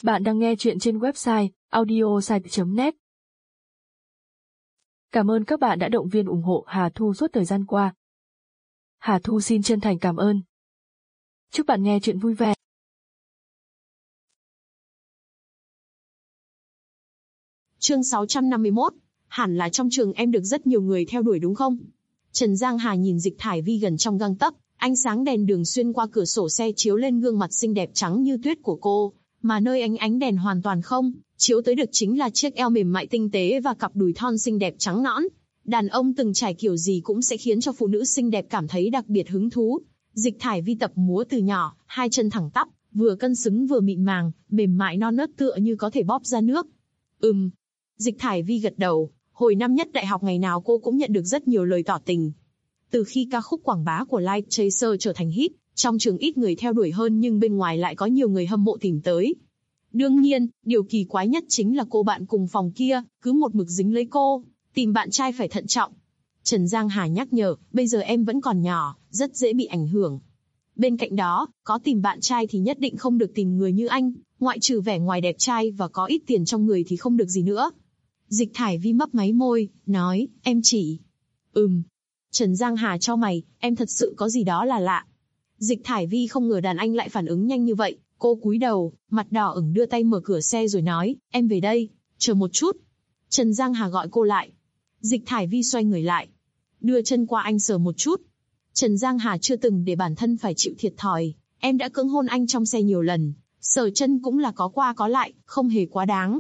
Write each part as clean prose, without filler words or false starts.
Bạn đang nghe chuyện trên website audiosite.net. Cảm ơn các bạn đã động viên ủng hộ Hà Thu suốt thời gian qua. Hà Thu xin chân thành cảm ơn. Chúc bạn nghe chuyện vui vẻ. Chương 651, hẳn là trong trường em được rất nhiều người theo đuổi đúng không? Trần Giang Hà nhìn Dịch Thải Vi gần trong gang tấc, ánh sáng đèn đường xuyên qua cửa sổ xe chiếu lên gương mặt xinh đẹp trắng như tuyết của cô, mà nơi ánh đèn hoàn toàn không, chiếu tới được chính là chiếc eo mềm mại tinh tế và cặp đùi thon xinh đẹp trắng nõn. Đàn ông từng trải kiểu gì cũng sẽ khiến cho phụ nữ xinh đẹp cảm thấy đặc biệt hứng thú. Dịch Thải Vi tập múa từ nhỏ, hai chân thẳng tắp, vừa cân xứng vừa mịn màng, mềm mại non nớt tựa như có thể bóp ra nước. Dịch Thải Vi gật đầu, hồi năm nhất đại học ngày nào cô cũng nhận được rất nhiều lời tỏ tình. Từ khi ca khúc quảng bá của Light Chaser trở thành hit, trong trường ít người theo đuổi hơn nhưng bên ngoài lại có nhiều người hâm mộ tìm tới. Đương nhiên, điều kỳ quái nhất chính là cô bạn cùng phòng kia, cứ một mực dính lấy cô, tìm bạn trai phải thận trọng. Trần Giang Hà nhắc nhở, bây giờ em vẫn còn nhỏ, rất dễ bị ảnh hưởng. Bên cạnh đó, có tìm bạn trai thì nhất định không được tìm người như anh, ngoại trừ vẻ ngoài đẹp trai và có ít tiền trong người thì không được gì nữa. Dịch Thải Vi mấp máy môi, nói, em chỉ... Trần Giang Hà chau mày, em thật sự có gì đó là lạ. Dịch Thải Vi không ngờ đàn anh lại phản ứng nhanh như vậy, cô cúi đầu, mặt đỏ ửng đưa tay mở cửa xe rồi nói, em về đây, chờ một chút. Trần Giang Hà gọi cô lại. Dịch Thải Vi xoay người lại, đưa chân qua anh sờ một chút. Trần Giang Hà chưa từng để bản thân phải chịu thiệt thòi, em đã cưỡng hôn anh trong xe nhiều lần, sờ chân cũng là có qua có lại, không hề quá đáng.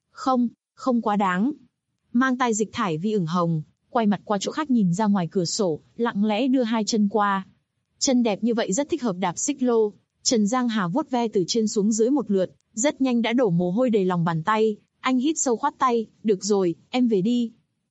Không quá đáng. Mang tai Dịch Thải Vi ửng hồng, quay mặt qua chỗ khác nhìn ra ngoài cửa sổ, lặng lẽ đưa hai chân qua. Chân đẹp như vậy rất thích hợp đạp xích lô. Trần Giang Hà vuốt ve từ trên xuống dưới một lượt, rất nhanh đã đổ mồ hôi đầy lòng bàn tay. Anh hít sâu khoát tay, được rồi, em về đi.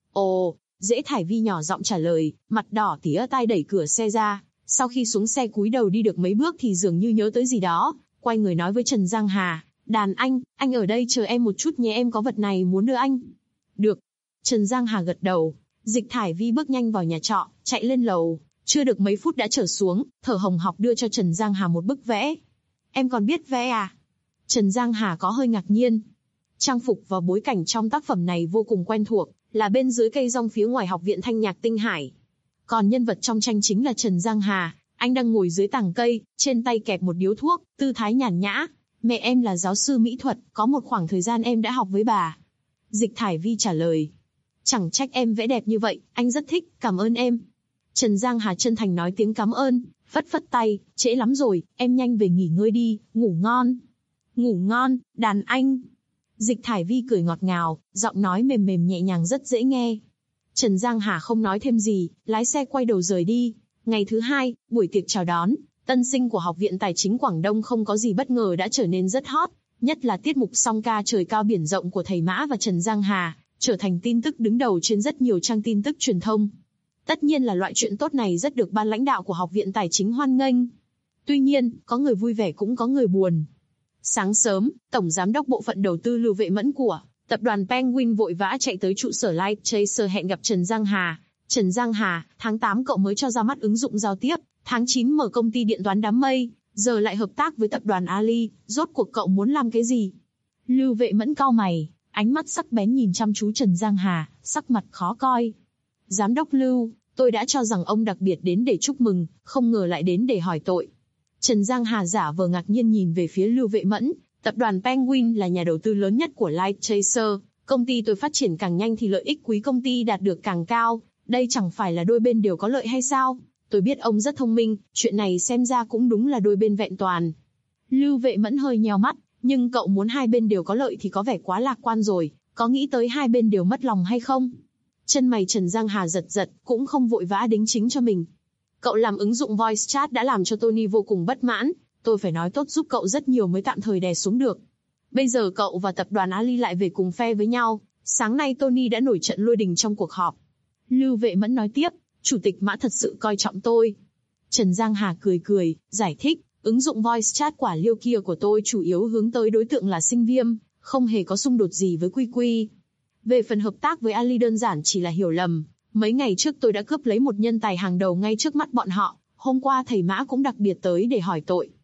Ồ, Dễ Thải Vi nhỏ giọng trả lời, mặt đỏ tía tai đẩy cửa xe ra. Sau khi xuống xe cúi đầu đi được mấy bước thì dường như nhớ tới gì đó, quay người nói với Trần Giang Hà, đàn anh ở đây chờ em một chút nhé, em có vật này muốn đưa anh. Được. Trần Giang Hà gật đầu. Dịch Thải Vi bước nhanh vào nhà trọ, chạy lên lầu, chưa được mấy phút đã trở xuống, thở hồng hộc đưa cho Trần Giang Hà một bức vẽ. Em còn biết vẽ à? Trần Giang Hà có hơi ngạc nhiên. Trang phục và bối cảnh trong tác phẩm này vô cùng quen thuộc, là bên dưới cây rong phía ngoài học viện thanh nhạc Tinh Hải. Còn nhân vật trong tranh chính là Trần Giang Hà, anh đang ngồi dưới tàng cây, trên tay kẹp một điếu thuốc, tư thái nhàn nhã. Mẹ em là giáo sư mỹ thuật, có một khoảng thời gian em đã học với bà. Dịch Thải Vi trả lời. Chẳng trách em vẽ đẹp như vậy, anh rất thích, cảm ơn em. Trần Giang Hà chân thành nói tiếng cảm ơn, phất phất tay, trễ lắm rồi, em nhanh về nghỉ ngơi đi, ngủ ngon. Ngủ ngon, đàn anh. Dịch Thải Vi cười ngọt ngào, giọng nói mềm mềm nhẹ nhàng rất dễ nghe. Trần Giang Hà không nói thêm gì, lái xe quay đầu rời đi. Ngày thứ hai, buổi tiệc chào đón, tân sinh của Học viện Tài chính Quảng Đông không có gì bất ngờ đã trở nên rất hot, nhất là tiết mục song ca trời cao biển rộng của thầy Mã và Trần Giang Hà, trở thành tin tức đứng đầu trên rất nhiều trang tin tức truyền thông. Tất nhiên là loại chuyện tốt này rất được ban lãnh đạo của Học viện Tài chính hoan nghênh. Tuy nhiên, có người vui vẻ cũng có người buồn. Sáng sớm, Tổng Giám đốc Bộ phận Đầu tư Lưu Vệ Mẫn của Tập đoàn Penguin vội vã chạy tới trụ sở Light Chaser hẹn gặp Trần Giang Hà. Trần Giang Hà, tháng 8 cậu mới cho ra mắt ứng dụng giao tiếp, tháng 9 mở công ty điện toán đám mây, giờ lại hợp tác với tập đoàn Ali, rốt cuộc cậu muốn làm cái gì? Lưu Vệ Mẫn cau mày, ánh mắt sắc bén nhìn chăm chú Trần Giang Hà, sắc mặt khó coi. Giám đốc Lưu, tôi đã cho rằng ông đặc biệt đến để chúc mừng, không ngờ lại đến để hỏi tội. Trần Giang Hà giả vờ ngạc nhiên nhìn về phía Lưu Vệ Mẫn, tập đoàn Penguin là nhà đầu tư lớn nhất của Light Chaser, công ty tôi phát triển càng nhanh thì lợi ích quý công ty đạt được càng cao, đây chẳng phải là đôi bên đều có lợi hay sao? Tôi biết ông rất thông minh, chuyện này xem ra cũng đúng là đôi bên vẹn toàn. Lưu Vệ Mẫn hơi nheo mắt, nhưng cậu muốn hai bên đều có lợi thì có vẻ quá lạc quan rồi, có nghĩ tới hai bên đều mất lòng hay không? Chân mày Trần Giang Hà giật giật, cũng không vội vã đính chính cho mình. Cậu làm ứng dụng voice chat đã làm cho Tony vô cùng bất mãn, tôi phải nói tốt giúp cậu rất nhiều mới tạm thời đè xuống được. Bây giờ cậu và tập đoàn Ali lại về cùng phe với nhau, sáng nay Tony đã nổi trận lôi đình trong cuộc họp. Lưu Vệ Mẫn nói tiếp, Chủ tịch Mã thật sự coi trọng tôi. Trần Giang Hà cười, giải thích, ứng dụng voice chat quả liêu kia của tôi chủ yếu hướng tới đối tượng là sinh viên, không hề có xung đột gì với QQ. Về phần hợp tác với Ali đơn giản chỉ là hiểu lầm. Mấy ngày trước tôi đã cướp lấy một nhân tài hàng đầu ngay trước mắt bọn họ, hôm qua thầy Mã cũng đặc biệt tới để hỏi tội.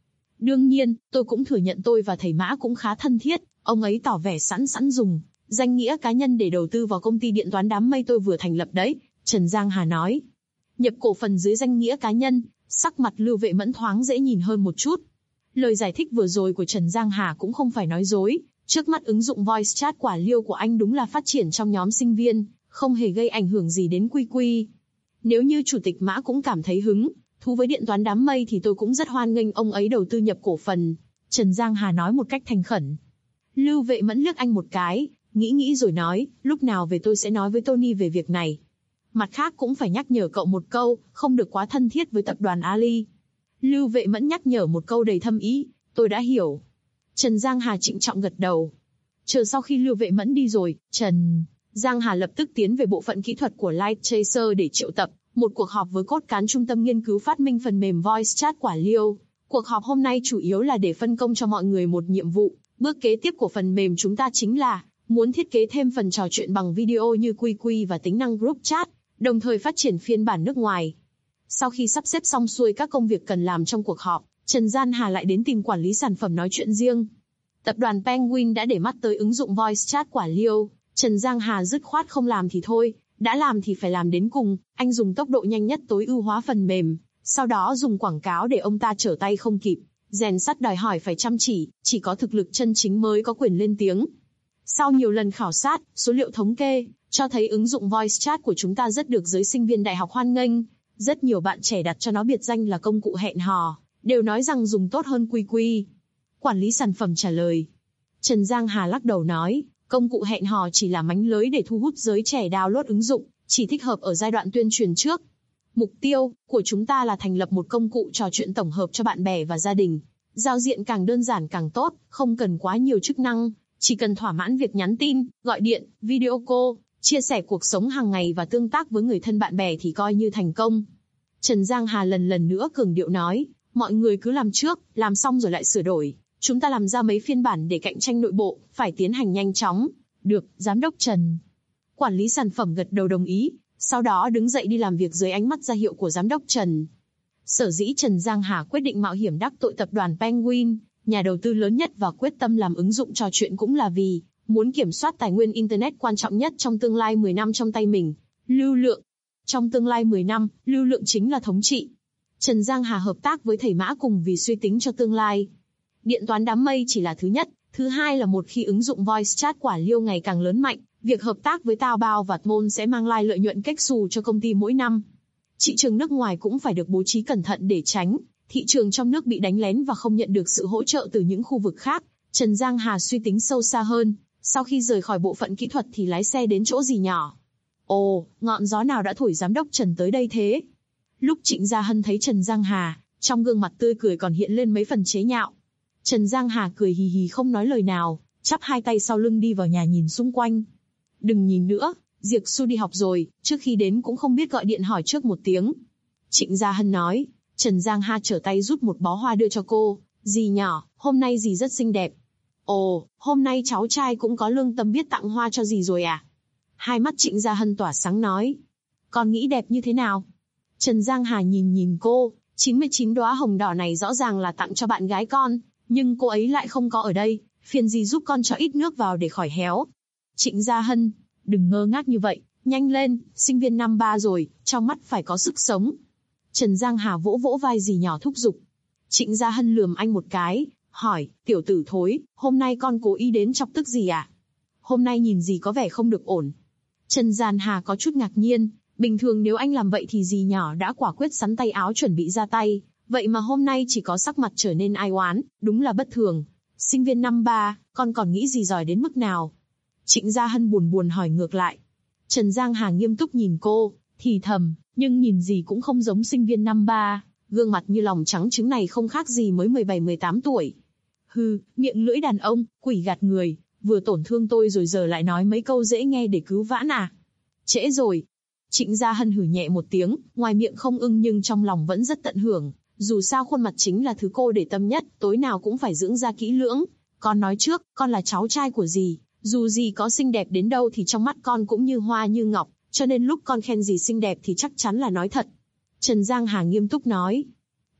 Đương nhiên, tôi cũng thừa nhận tôi và thầy Mã cũng khá thân thiết, ông ấy tỏ vẻ sẵn sẵn dùng danh nghĩa cá nhân để đầu tư vào công ty điện toán đám mây tôi vừa thành lập đấy, Trần Giang Hà nói. Nhập cổ phần dưới danh nghĩa cá nhân, sắc mặt Lưu Vệ Mẫn thoáng dễ nhìn hơn một chút. Lời giải thích vừa rồi của Trần Giang Hà cũng không phải nói dối, trước mắt ứng dụng voice chat quả Liêu của anh đúng là phát triển trong nhóm sinh viên, không hề gây ảnh hưởng gì đến Quy Quy. Nếu như Chủ tịch Mã cũng cảm thấy hứng thú với điện toán đám mây thì tôi cũng rất hoan nghênh ông ấy đầu tư nhập cổ phần, Trần Giang Hà nói một cách thành khẩn. Lưu Vệ Mẫn liếc anh một cái, nghĩ rồi nói, lúc nào về tôi sẽ nói với Tony về việc này. Mặt khác cũng phải nhắc nhở cậu một câu, không được quá thân thiết với tập đoàn Ali. Lưu Vệ Mẫn nhắc nhở một câu đầy thâm ý, tôi đã hiểu. Trần Giang Hà trịnh trọng gật đầu. Chờ sau khi Lưu Vệ Mẫn đi rồi, Trần Giang Hà lập tức tiến về bộ phận kỹ thuật của Light Chaser để triệu tập một cuộc họp với cốt cán trung tâm nghiên cứu phát minh phần mềm voice chat quả Liêu. Cuộc họp hôm nay chủ yếu là để phân công cho mọi người một nhiệm vụ. Bước kế tiếp của phần mềm chúng ta chính là muốn thiết kế thêm phần trò chuyện bằng video như Quy Quy và tính năng group chat, đồng thời phát triển phiên bản nước ngoài. Sau khi sắp xếp xong xuôi các công việc cần làm trong cuộc họp, Trần Giang Hà lại đến tìm quản lý sản phẩm nói chuyện riêng. Tập đoàn Penguin đã để mắt tới ứng dụng voice chat quả Liêu, Trần Giang Hà dứt khoát không làm thì thôi, đã làm thì phải làm đến cùng, anh dùng tốc độ nhanh nhất tối ưu hóa phần mềm, sau đó dùng quảng cáo để ông ta trở tay không kịp. Rèn sắt đòi hỏi phải chăm chỉ có thực lực chân chính mới có quyền lên tiếng. Sau nhiều lần khảo sát, số liệu thống kê cho thấy ứng dụng voice chat của chúng ta rất được giới sinh viên đại học hoan nghênh. Rất nhiều bạn trẻ đặt cho nó biệt danh là công cụ hẹn hò, đều nói rằng dùng tốt hơn Quy Quy. Quản lý sản phẩm trả lời. Trần Giang Hà lắc đầu nói, công cụ hẹn hò chỉ là mánh lới để thu hút giới trẻ download ứng dụng, chỉ thích hợp ở giai đoạn tuyên truyền trước. Mục tiêu của chúng ta là thành lập một công cụ trò chuyện tổng hợp cho bạn bè và gia đình. Giao diện càng đơn giản càng tốt, không cần quá nhiều chức năng, chỉ cần thỏa mãn việc nhắn tin, gọi điện, video call, chia sẻ cuộc sống hàng ngày và tương tác với người thân bạn bè thì coi như thành công. Trần Giang Hà lần nữa cường điệu nói, mọi người cứ làm trước, làm xong rồi lại sửa đổi. Chúng ta làm ra mấy phiên bản để cạnh tranh nội bộ, phải tiến hành nhanh chóng. Được, Giám đốc Trần. Quản lý sản phẩm gật đầu đồng ý, sau đó đứng dậy đi làm việc dưới ánh mắt ra hiệu của Giám đốc Trần. Sở dĩ Trần Giang Hà quyết định mạo hiểm đắc tội tập đoàn Penguin, nhà đầu tư lớn nhất và quyết tâm làm ứng dụng trò chuyện cũng là vì muốn kiểm soát tài nguyên Internet quan trọng nhất trong tương lai 10 năm trong tay mình, lưu lượng. Trong tương lai 10 năm, lưu lượng chính là thống trị. Trần Giang Hà hợp tác với thầy Mã cùng vì suy tính cho tương lai. Điện toán đám mây chỉ là thứ nhất, thứ hai là một khi ứng dụng voice chat quả Liêu ngày càng lớn mạnh, việc hợp tác với Taobao và Tmall sẽ mang lại lợi nhuận cách xù cho công ty mỗi năm. Thị trường nước ngoài cũng phải được bố trí cẩn thận để tránh thị trường trong nước bị đánh lén và không nhận được sự hỗ trợ từ những khu vực khác. Trần Giang Hà suy tính sâu xa hơn, sau khi rời khỏi bộ phận kỹ thuật thì lái xe đến chỗ gì nhỏ. Ồ, ngọn gió nào đã thổi giám đốc Trần tới đây thế? Lúc Trịnh Gia Hân thấy Trần Giang Hà, trong gương mặt tươi cười còn hiện lên mấy phần chế nhạo. Trần Giang Hà cười hì hì không nói lời nào, chắp hai tay sau lưng đi vào nhà nhìn xung quanh. Đừng nhìn nữa, Diệc Xu đi học rồi, trước khi đến cũng không biết gọi điện hỏi trước một tiếng. Trịnh Gia Hân nói. Trần Giang Hà trở tay rút một bó hoa đưa cho cô. Dì nhỏ, hôm nay dì rất xinh đẹp. Ồ, hôm nay cháu trai cũng có lương tâm biết tặng hoa cho dì rồi à? Hai mắt Trịnh Gia Hân tỏa sáng nói. Con nghĩ đẹp như thế nào? Trần Giang Hà nhìn cô, 99 đóa hồng đỏ này rõ ràng là tặng cho bạn gái con, nhưng cô ấy lại không có ở đây, phiền dì giúp con cho ít nước vào để khỏi héo. Trịnh Gia Hân, đừng ngơ ngác như vậy, nhanh lên, sinh viên năm 3 rồi, trong mắt phải có sức sống. Trần Giang Hà vỗ vai dì nhỏ thúc giục. Trịnh Gia Hân lườm anh một cái, hỏi, tiểu tử thối, hôm nay con cố ý đến chọc tức gì à? Hôm nay nhìn dì có vẻ không được ổn. Trần Giang Hà có chút ngạc nhiên, bình thường nếu anh làm vậy thì dì nhỏ đã quả quyết sắn tay áo chuẩn bị ra tay, vậy mà hôm nay chỉ có sắc mặt trở nên ai oán, đúng là bất thường. Sinh viên năm 3, con còn nghĩ gì giỏi đến mức nào? Trịnh Gia Hân buồn hỏi ngược lại. Trần Giang Hà nghiêm túc nhìn cô, thì thầm, nhưng nhìn gì cũng không giống sinh viên năm 3, gương mặt như lòng trắng trứng này không khác gì mới 17-18 tuổi. Hừ, miệng lưỡi đàn ông, quỷ gạt người, vừa tổn thương tôi rồi giờ lại nói mấy câu dễ nghe để cứu vãn à? Trễ rồi. Trịnh Gia Hân hử nhẹ một tiếng, ngoài miệng không ưng nhưng trong lòng vẫn rất tận hưởng, dù sao khuôn mặt chính là thứ cô để tâm nhất, tối nào cũng phải dưỡng da kỹ lưỡng. Con nói trước, con là cháu trai của dì, dù dì có xinh đẹp đến đâu thì trong mắt con cũng như hoa như ngọc, cho nên lúc con khen dì xinh đẹp thì chắc chắn là nói thật. Trần Giang Hà nghiêm túc nói.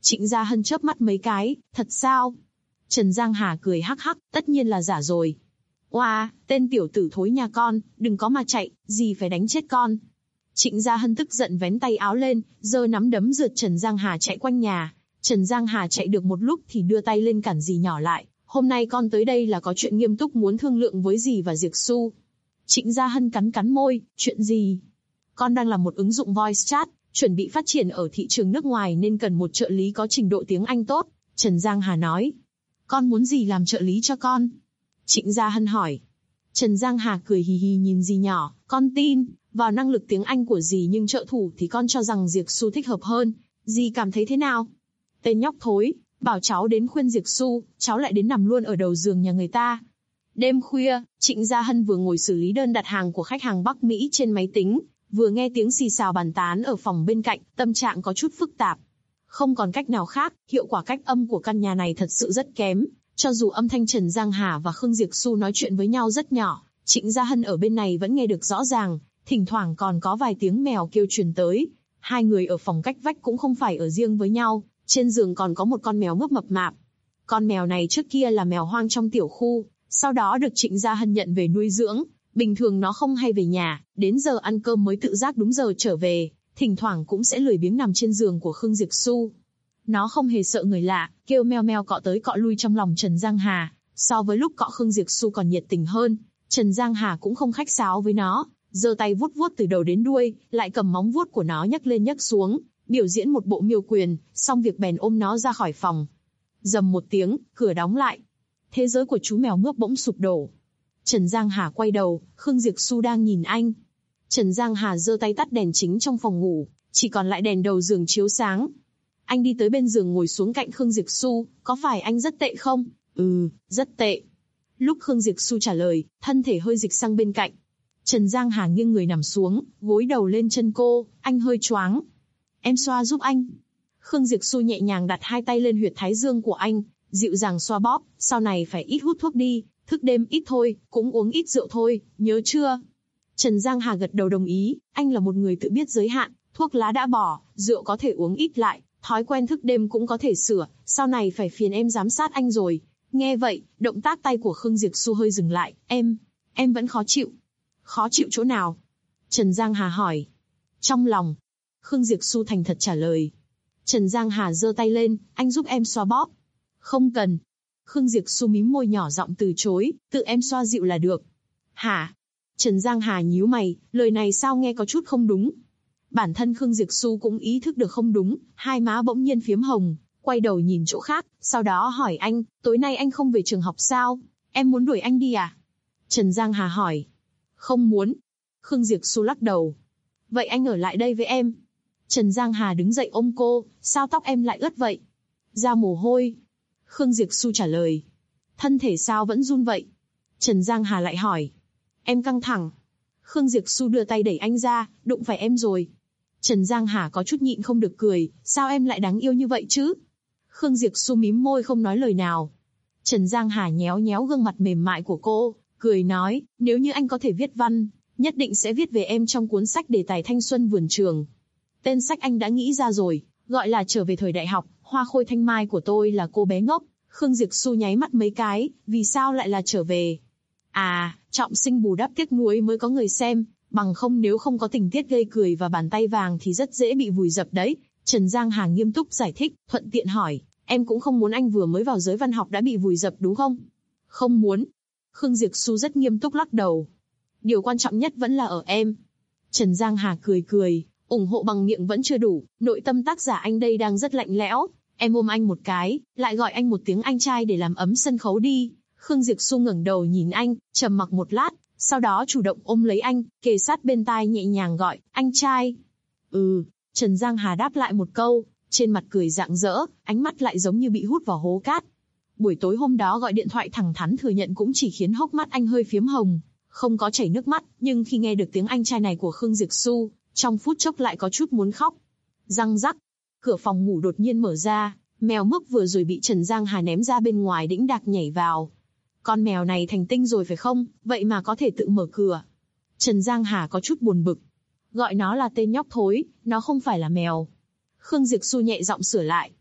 Trịnh Gia Hân chớp mắt mấy cái, thật sao? Trần Giang Hà cười hắc hắc, tất nhiên là giả rồi. Oa, tên tiểu tử thối nhà con, đừng có mà chạy, gì phải đánh chết con. Trịnh Gia Hân tức giận vén tay áo lên, giơ nắm đấm rượt Trần Giang Hà chạy quanh nhà. Trần Giang Hà chạy được một lúc thì đưa tay lên cản dì nhỏ lại. Hôm nay con tới đây là có chuyện nghiêm túc muốn thương lượng với dì và Diệc Xu. Trịnh Gia Hân cắn cắn môi, chuyện gì? Con đang làm một ứng dụng voice chat, chuẩn bị phát triển ở thị trường nước ngoài nên cần một trợ lý có trình độ tiếng Anh tốt. Trần Giang Hà nói. Con muốn dì làm trợ lý cho con? Trịnh Gia Hân hỏi. Trần Giang Hà cười hì hì nhìn dì nhỏ, con tin vào năng lực tiếng Anh của dì nhưng trợ thủ thì con cho rằng Diệc Xu thích hợp hơn. Dì cảm thấy thế nào? Tên nhóc thối, bảo cháu đến khuyên Diệc Xu, cháu lại đến nằm luôn ở đầu giường nhà người ta. Đêm khuya, Trịnh Gia Hân vừa ngồi xử lý đơn đặt hàng của khách hàng Bắc Mỹ trên máy tính, vừa nghe tiếng xì xào bàn tán ở phòng bên cạnh, tâm trạng có chút phức tạp. Không còn cách nào khác, hiệu quả cách âm của căn nhà này thật sự rất kém. Cho dù âm thanh Trần Giang Hà và Khương Diệc Xu nói chuyện với nhau rất nhỏ, Trịnh Gia Hân ở bên này vẫn nghe được rõ ràng, thỉnh thoảng còn có vài tiếng mèo kêu truyền tới. Hai người ở phòng cách vách cũng không phải ở riêng với nhau, trên giường còn có một con mèo mướp mập mạp. Con mèo này trước kia là mèo hoang trong tiểu khu, sau đó được Trịnh Gia Hân nhận về nuôi dưỡng. Bình thường nó không hay về nhà, đến giờ ăn cơm mới tự giác đúng giờ trở về, thỉnh thoảng cũng sẽ lười biếng nằm trên giường của Khương Diệc Xu. Nó không hề sợ người lạ, kêu meo meo cọ tới cọ lui trong lòng Trần Giang Hà, so với lúc cọ Khương Diệc Xu còn nhiệt tình hơn. Trần Giang Hà cũng không khách sáo với nó, giơ tay vuốt vuốt từ đầu đến đuôi, lại cầm móng vuốt của nó nhấc lên nhấc xuống, biểu diễn một bộ miêu quyền, xong việc bèn ôm nó ra khỏi phòng. Rầm một tiếng, cửa đóng lại. Thế giới của chú mèo mướp bỗng sụp đổ. Trần Giang Hà quay đầu, Khương Diệc Xu đang nhìn anh. Trần Giang Hà giơ tay tắt đèn chính trong phòng ngủ, chỉ còn lại đèn đầu giường chiếu sáng. Anh đi tới bên giường ngồi xuống cạnh Khương Diệc Xu, có phải anh rất tệ không? Rất tệ. Lúc Khương Diệc Xu trả lời, thân thể hơi dịch sang bên cạnh. Trần Giang Hà nghiêng người nằm xuống, gối đầu lên chân cô, anh hơi choáng. Em xoa giúp anh. Khương Diệc Xu nhẹ nhàng đặt hai tay lên huyệt thái dương của anh, dịu dàng xoa bóp, sau này phải ít hút thuốc đi, thức đêm ít thôi, cũng uống ít rượu thôi, nhớ chưa? Trần Giang Hà gật đầu đồng ý, anh là một người tự biết giới hạn, thuốc lá đã bỏ, rượu có thể uống ít lại, thói quen thức đêm cũng có thể sửa, sau này phải phiền em giám sát anh rồi. Nghe vậy, động tác tay của Khương Diệc Xu hơi dừng lại, em vẫn khó chịu. Khó chịu chỗ nào? Trần Giang Hà hỏi. Trong lòng. Khương Diệc Xu thành thật trả lời. Trần Giang Hà giơ tay lên, anh giúp em xoa bóp. Không cần. Khương Diệc Xu mím môi nhỏ giọng từ chối, tự em xoa dịu là được. Hả? Trần Giang Hà nhíu mày, lời này sao nghe có chút không đúng. Bản thân Khương Diệc Xu cũng ý thức được không đúng, hai má bỗng nhiên phiếm hồng, quay đầu nhìn chỗ khác, sau đó hỏi anh, tối nay anh không về trường học sao? Em muốn đuổi anh đi à? Trần Giang Hà hỏi. Không muốn. Khương Diệc Xu lắc đầu. Vậy anh ở lại đây với em. Trần Giang Hà đứng dậy ôm cô, sao tóc em lại ướt vậy? Ra mồ hôi. Khương Diệc Xu trả lời. Thân thể sao vẫn run vậy? Trần Giang Hà lại hỏi. Em căng thẳng. Khương Diệc Xu đưa tay đẩy anh ra, đụng phải em rồi. Trần Giang Hà có chút nhịn không được cười, sao em lại đáng yêu như vậy chứ? Khương Diệc Xu mím môi không nói lời nào. Trần Giang Hà nhéo nhéo gương mặt mềm mại của cô, cười nói, nếu như anh có thể viết văn, nhất định sẽ viết về em trong cuốn sách đề tài thanh xuân vườn trường. Tên sách anh đã nghĩ ra rồi, gọi là Trở về thời đại học, hoa khôi thanh mai của tôi là cô bé ngốc. Khương Diệc Xu nháy mắt mấy cái, vì sao lại là trở về? À, trọng sinh bù đắp tiếc nuối mới có người xem, bằng không nếu không có tình tiết gây cười và bàn tay vàng thì rất dễ bị vùi dập đấy. Trần Giang Hà nghiêm túc giải thích, thuận tiện hỏi, em cũng không muốn anh vừa mới vào giới văn học đã bị vùi dập đúng không? Không muốn. Khương Diệc Xu rất nghiêm túc lắc đầu. Điều quan trọng nhất vẫn là ở em. Trần Giang Hà cười cười, ủng hộ bằng miệng vẫn chưa đủ, nội tâm tác giả anh đây đang rất lạnh lẽo. Em ôm anh một cái, lại gọi anh một tiếng anh trai để làm ấm sân khấu đi. Khương Diệc Xu ngẩng đầu nhìn anh, trầm mặc một lát, sau đó chủ động ôm lấy anh, kề sát bên tai nhẹ nhàng gọi, anh trai. Trần Giang Hà đáp lại một câu, trên mặt cười rạng rỡ, ánh mắt lại giống như bị hút vào hố cát. Buổi tối hôm đó gọi điện thoại thẳng thắn thừa nhận cũng chỉ khiến hốc mắt anh hơi phiếm hồng, không có chảy nước mắt, nhưng khi nghe được tiếng anh trai này của Khương Diệc Xu, trong phút chốc lại có chút muốn khóc. Răng rắc, cửa phòng ngủ đột nhiên mở ra, mèo mướp vừa rồi bị Trần Giang Hà ném ra bên ngoài đĩnh đạc nhảy vào. Con mèo này thành tinh rồi phải không, vậy mà có thể tự mở cửa. Trần Giang Hà có chút buồn bực. Gọi nó là tên nhóc thối, nó không phải là mèo. Khương Diệc Xu nhẹ giọng sửa lại.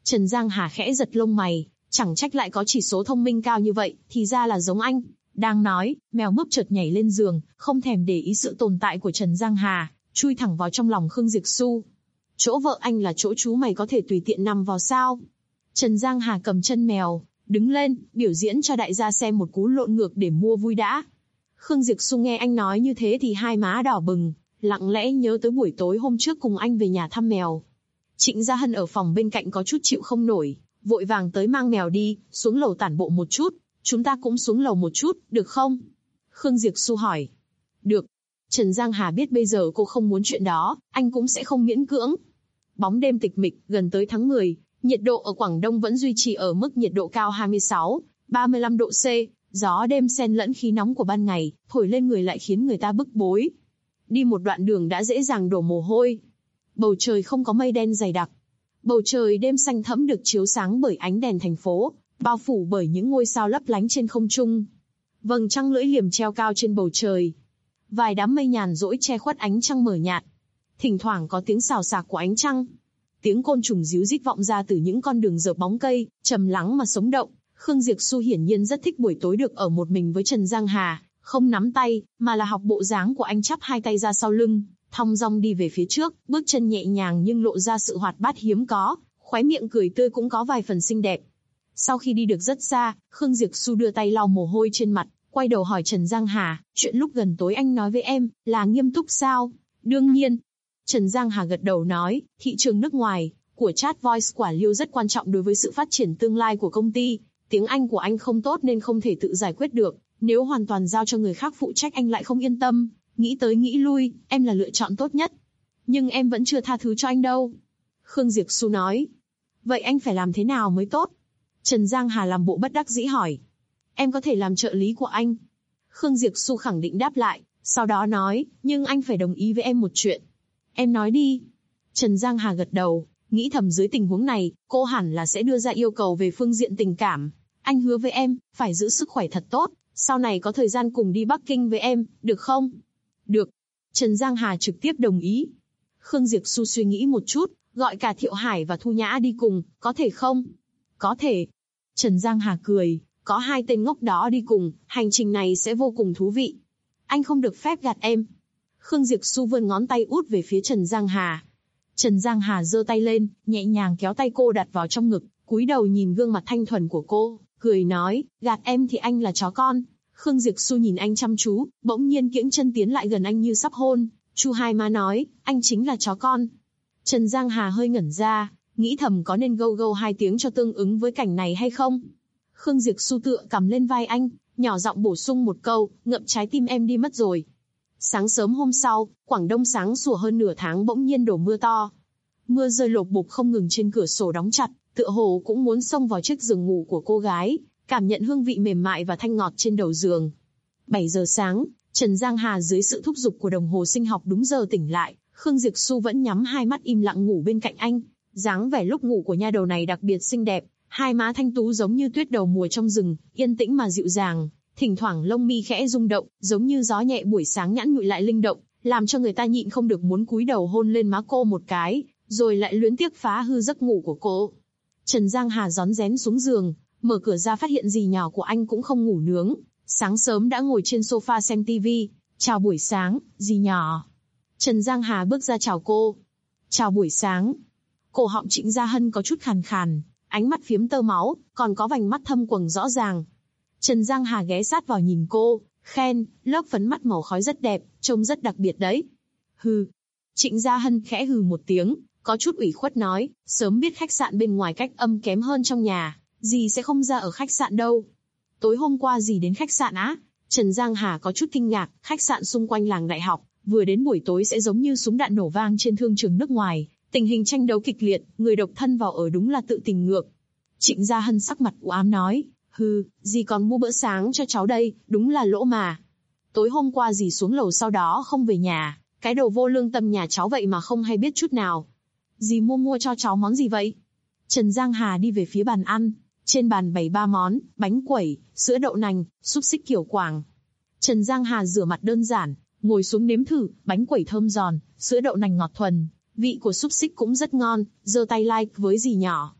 Trần Giang Hà khẽ giật lông mày, chẳng trách lại có chỉ số thông minh cao như vậy, thì ra là giống anh. Đang nói, mèo mướp chợt nhảy lên giường, không thèm để ý sự tồn tại của Trần Giang Hà, chui thẳng vào trong lòng Khương Diệp Xu. Chỗ vợ anh là chỗ chú mày có thể tùy tiện nằm vào sao? Trần Giang Hà cầm chân mèo, đứng lên, biểu diễn cho đại gia xem một cú lộn ngược để mua vui đã. Khương Diệp Xu nghe anh nói như thế thì hai má đỏ bừng, lặng lẽ nhớ tới buổi tối hôm trước cùng anh về nhà thăm mèo. Trịnh Gia Hân ở phòng bên cạnh có chút chịu không nổi, vội vàng tới mang mèo đi, xuống lầu tản bộ một chút, chúng ta cũng xuống lầu một chút, được không? Khương Diệp Xu hỏi. Được. Trần Giang Hà biết bây giờ cô không muốn chuyện đó, anh cũng sẽ không miễn cưỡng. Bóng đêm tịch mịch, gần tới tháng 10, nhiệt độ ở Quảng Đông vẫn duy trì ở mức nhiệt độ cao 26, 35 độ C, gió đêm xen lẫn khí nóng của ban ngày, thổi lên người lại khiến người ta bức bối. Đi một đoạn đường đã dễ dàng đổ mồ hôi. Bầu trời không có mây đen dày đặc. Bầu trời đêm xanh thẫm được chiếu sáng bởi ánh đèn thành phố, bao phủ bởi những ngôi sao lấp lánh trên không trung. Vầng trăng lưỡi liềm treo cao trên bầu trời. Vài đám mây nhàn rỗi che khuất ánh trăng mờ nhạt. Thỉnh thoảng có tiếng xào xạc của ánh trăng. Tiếng côn trùng ríu rít vọng ra từ những con đường dợp bóng cây, trầm lắng mà sống động. Khương Diệp Xu hiển nhiên rất thích buổi tối được ở một mình với Trần Giang Hà, không nắm tay, mà là học bộ dáng của anh chắp hai tay ra sau lưng, thong dong đi về phía trước, bước chân nhẹ nhàng nhưng lộ ra sự hoạt bát hiếm có, khóe miệng cười tươi cũng có vài phần xinh đẹp. Sau khi đi được rất xa, Khương Diệp Xu đưa tay lau mồ hôi trên mặt, quay đầu hỏi Trần Giang Hà, chuyện lúc gần tối anh nói với em, là nghiêm túc sao? Đương nhiên. Trần Giang Hà gật đầu nói, thị trường nước ngoài của chat voice quả liêu rất quan trọng đối với sự phát triển tương lai của công ty. Tiếng Anh của anh không tốt nên không thể tự giải quyết được, nếu hoàn toàn giao cho người khác phụ trách anh lại không yên tâm, nghĩ tới nghĩ lui, em là lựa chọn tốt nhất. Nhưng em vẫn chưa tha thứ cho anh đâu. Khương Diệp Xu nói. Vậy anh phải làm thế nào mới tốt? Trần Giang Hà làm bộ bất đắc dĩ hỏi. Em có thể làm trợ lý của anh. Khương Diệp Xu khẳng định đáp lại, sau đó nói, nhưng anh phải đồng ý với em một chuyện. Em nói đi. Trần Giang Hà gật đầu, nghĩ thầm dưới tình huống này, cô hẳn là sẽ đưa ra yêu cầu về phương diện tình cảm. Anh hứa với em, phải giữ sức khỏe thật tốt, sau này có thời gian cùng đi Bắc Kinh với em, được không? Được. Trần Giang Hà trực tiếp đồng ý. Khương Diệp Xu suy nghĩ một chút, gọi cả Thiệu Hải và Thu Nhã đi cùng, có thể không? Có thể. Trần Giang Hà cười, có hai tên ngốc đó đi cùng, hành trình này sẽ vô cùng thú vị. Anh không được phép gạt em. Khương Diệp Xu vươn ngón tay út về phía Trần Giang Hà. Trần Giang Hà giơ tay lên, nhẹ nhàng kéo tay cô đặt vào trong ngực, cúi đầu nhìn gương mặt thanh thuần của cô, cười nói, gạt em thì anh là chó con. Khương Diệp Xu nhìn anh chăm chú, bỗng nhiên kiễng chân tiến lại gần anh như sắp hôn. Chu hai má nói, anh chính là chó con. Trần Giang Hà hơi ngẩn ra, nghĩ thầm có nên gâu gâu hai tiếng cho tương ứng với cảnh này hay không. Khương Diệp Xu tựa cầm lên vai anh, nhỏ giọng bổ sung một câu, ngậm trái tim em đi mất rồi. Sáng sớm hôm sau, Quảng Đông sáng sủa hơn nửa tháng bỗng nhiên đổ mưa to. Mưa rơi lộp bộp không ngừng trên cửa sổ đóng chặt, tựa hồ cũng muốn xông vào chiếc giường ngủ của cô gái, cảm nhận hương vị mềm mại và thanh ngọt trên đầu giường. 7 giờ sáng, Trần Giang Hà dưới sự thúc giục của đồng hồ sinh học đúng giờ tỉnh lại, Khương Diệp Xu vẫn nhắm hai mắt im lặng ngủ bên cạnh anh. Dáng vẻ lúc ngủ của nha đầu này đặc biệt xinh đẹp, hai má thanh tú giống như tuyết đầu mùa trong rừng, yên tĩnh mà dịu dàng, thỉnh thoảng lông mi khẽ rung động, giống như gió nhẹ buổi sáng nhẵn nhụi lại linh động, làm cho người ta nhịn không được muốn cúi đầu hôn lên má cô một cái, rồi lại luyến tiếc phá hư giấc ngủ của cô. Trần Giang Hà rón rén xuống giường, mở cửa ra phát hiện dì nhỏ của anh cũng không ngủ nướng, sáng sớm đã ngồi trên sofa xem tivi. Chào buổi sáng, dì nhỏ. Trần Giang Hà bước ra chào cô. Chào buổi sáng. Cổ họng Trịnh Gia Hân có chút khàn khàn, ánh mắt phiếm tơ máu, còn có vành mắt thâm quầng rõ ràng. Trần Giang Hà ghé sát vào nhìn cô, khen, lớp phấn mắt màu khói rất đẹp, trông rất đặc biệt đấy. Hừ. Trịnh Gia Hân khẽ hừ một tiếng, có chút ủy khuất nói, sớm biết khách sạn bên ngoài cách âm kém hơn trong nhà, dì sẽ không ra ở khách sạn đâu. Tối hôm qua dì đến khách sạn á? Trần Giang Hà có chút kinh ngạc, khách sạn xung quanh làng đại học, vừa đến buổi tối sẽ giống như súng đạn nổ vang trên thương trường nước ngoài, tình hình tranh đấu kịch liệt, người độc thân vào ở đúng là tự tìm ngược. Trịnh Gia Hân sắc mặt u ám nói, hừ, dì còn mua bữa sáng cho cháu đây, đúng là lỗ mà. Tối hôm qua dì xuống lầu sau đó không về nhà, cái đồ vô lương tâm nhà cháu vậy mà không hay biết chút nào. Dì mua cho cháu món gì vậy? Trần Giang Hà đi về phía bàn ăn, trên bàn bày 3 món, bánh quẩy, sữa đậu nành, xúc xích kiểu Quảng. Trần Giang Hà rửa mặt đơn giản, ngồi xuống nếm thử, bánh quẩy thơm giòn, sữa đậu nành ngọt thuần, vị của xúc xích cũng rất ngon, giơ tay like với dì nhỏ.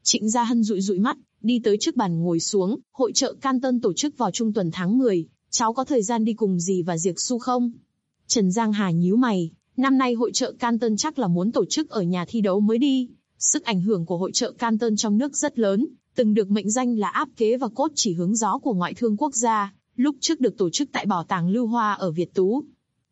Trịnh Gia Hân dụi dụi mắt, đi tới trước bàn ngồi xuống. Hội chợ Canton tổ chức vào trung tuần tháng 10, cháu có thời gian đi cùng dì và Diệc Su không? Trần Giang Hà nhíu mày, năm nay hội chợ Canton chắc là muốn tổ chức ở nhà thi đấu mới đi. Sức ảnh hưởng của hội chợ Canton trong nước rất lớn, từng được mệnh danh là áp kế và cốt chỉ hướng gió của ngoại thương quốc gia, lúc trước được tổ chức tại Bảo tàng Lưu Hoa ở Việt Tú.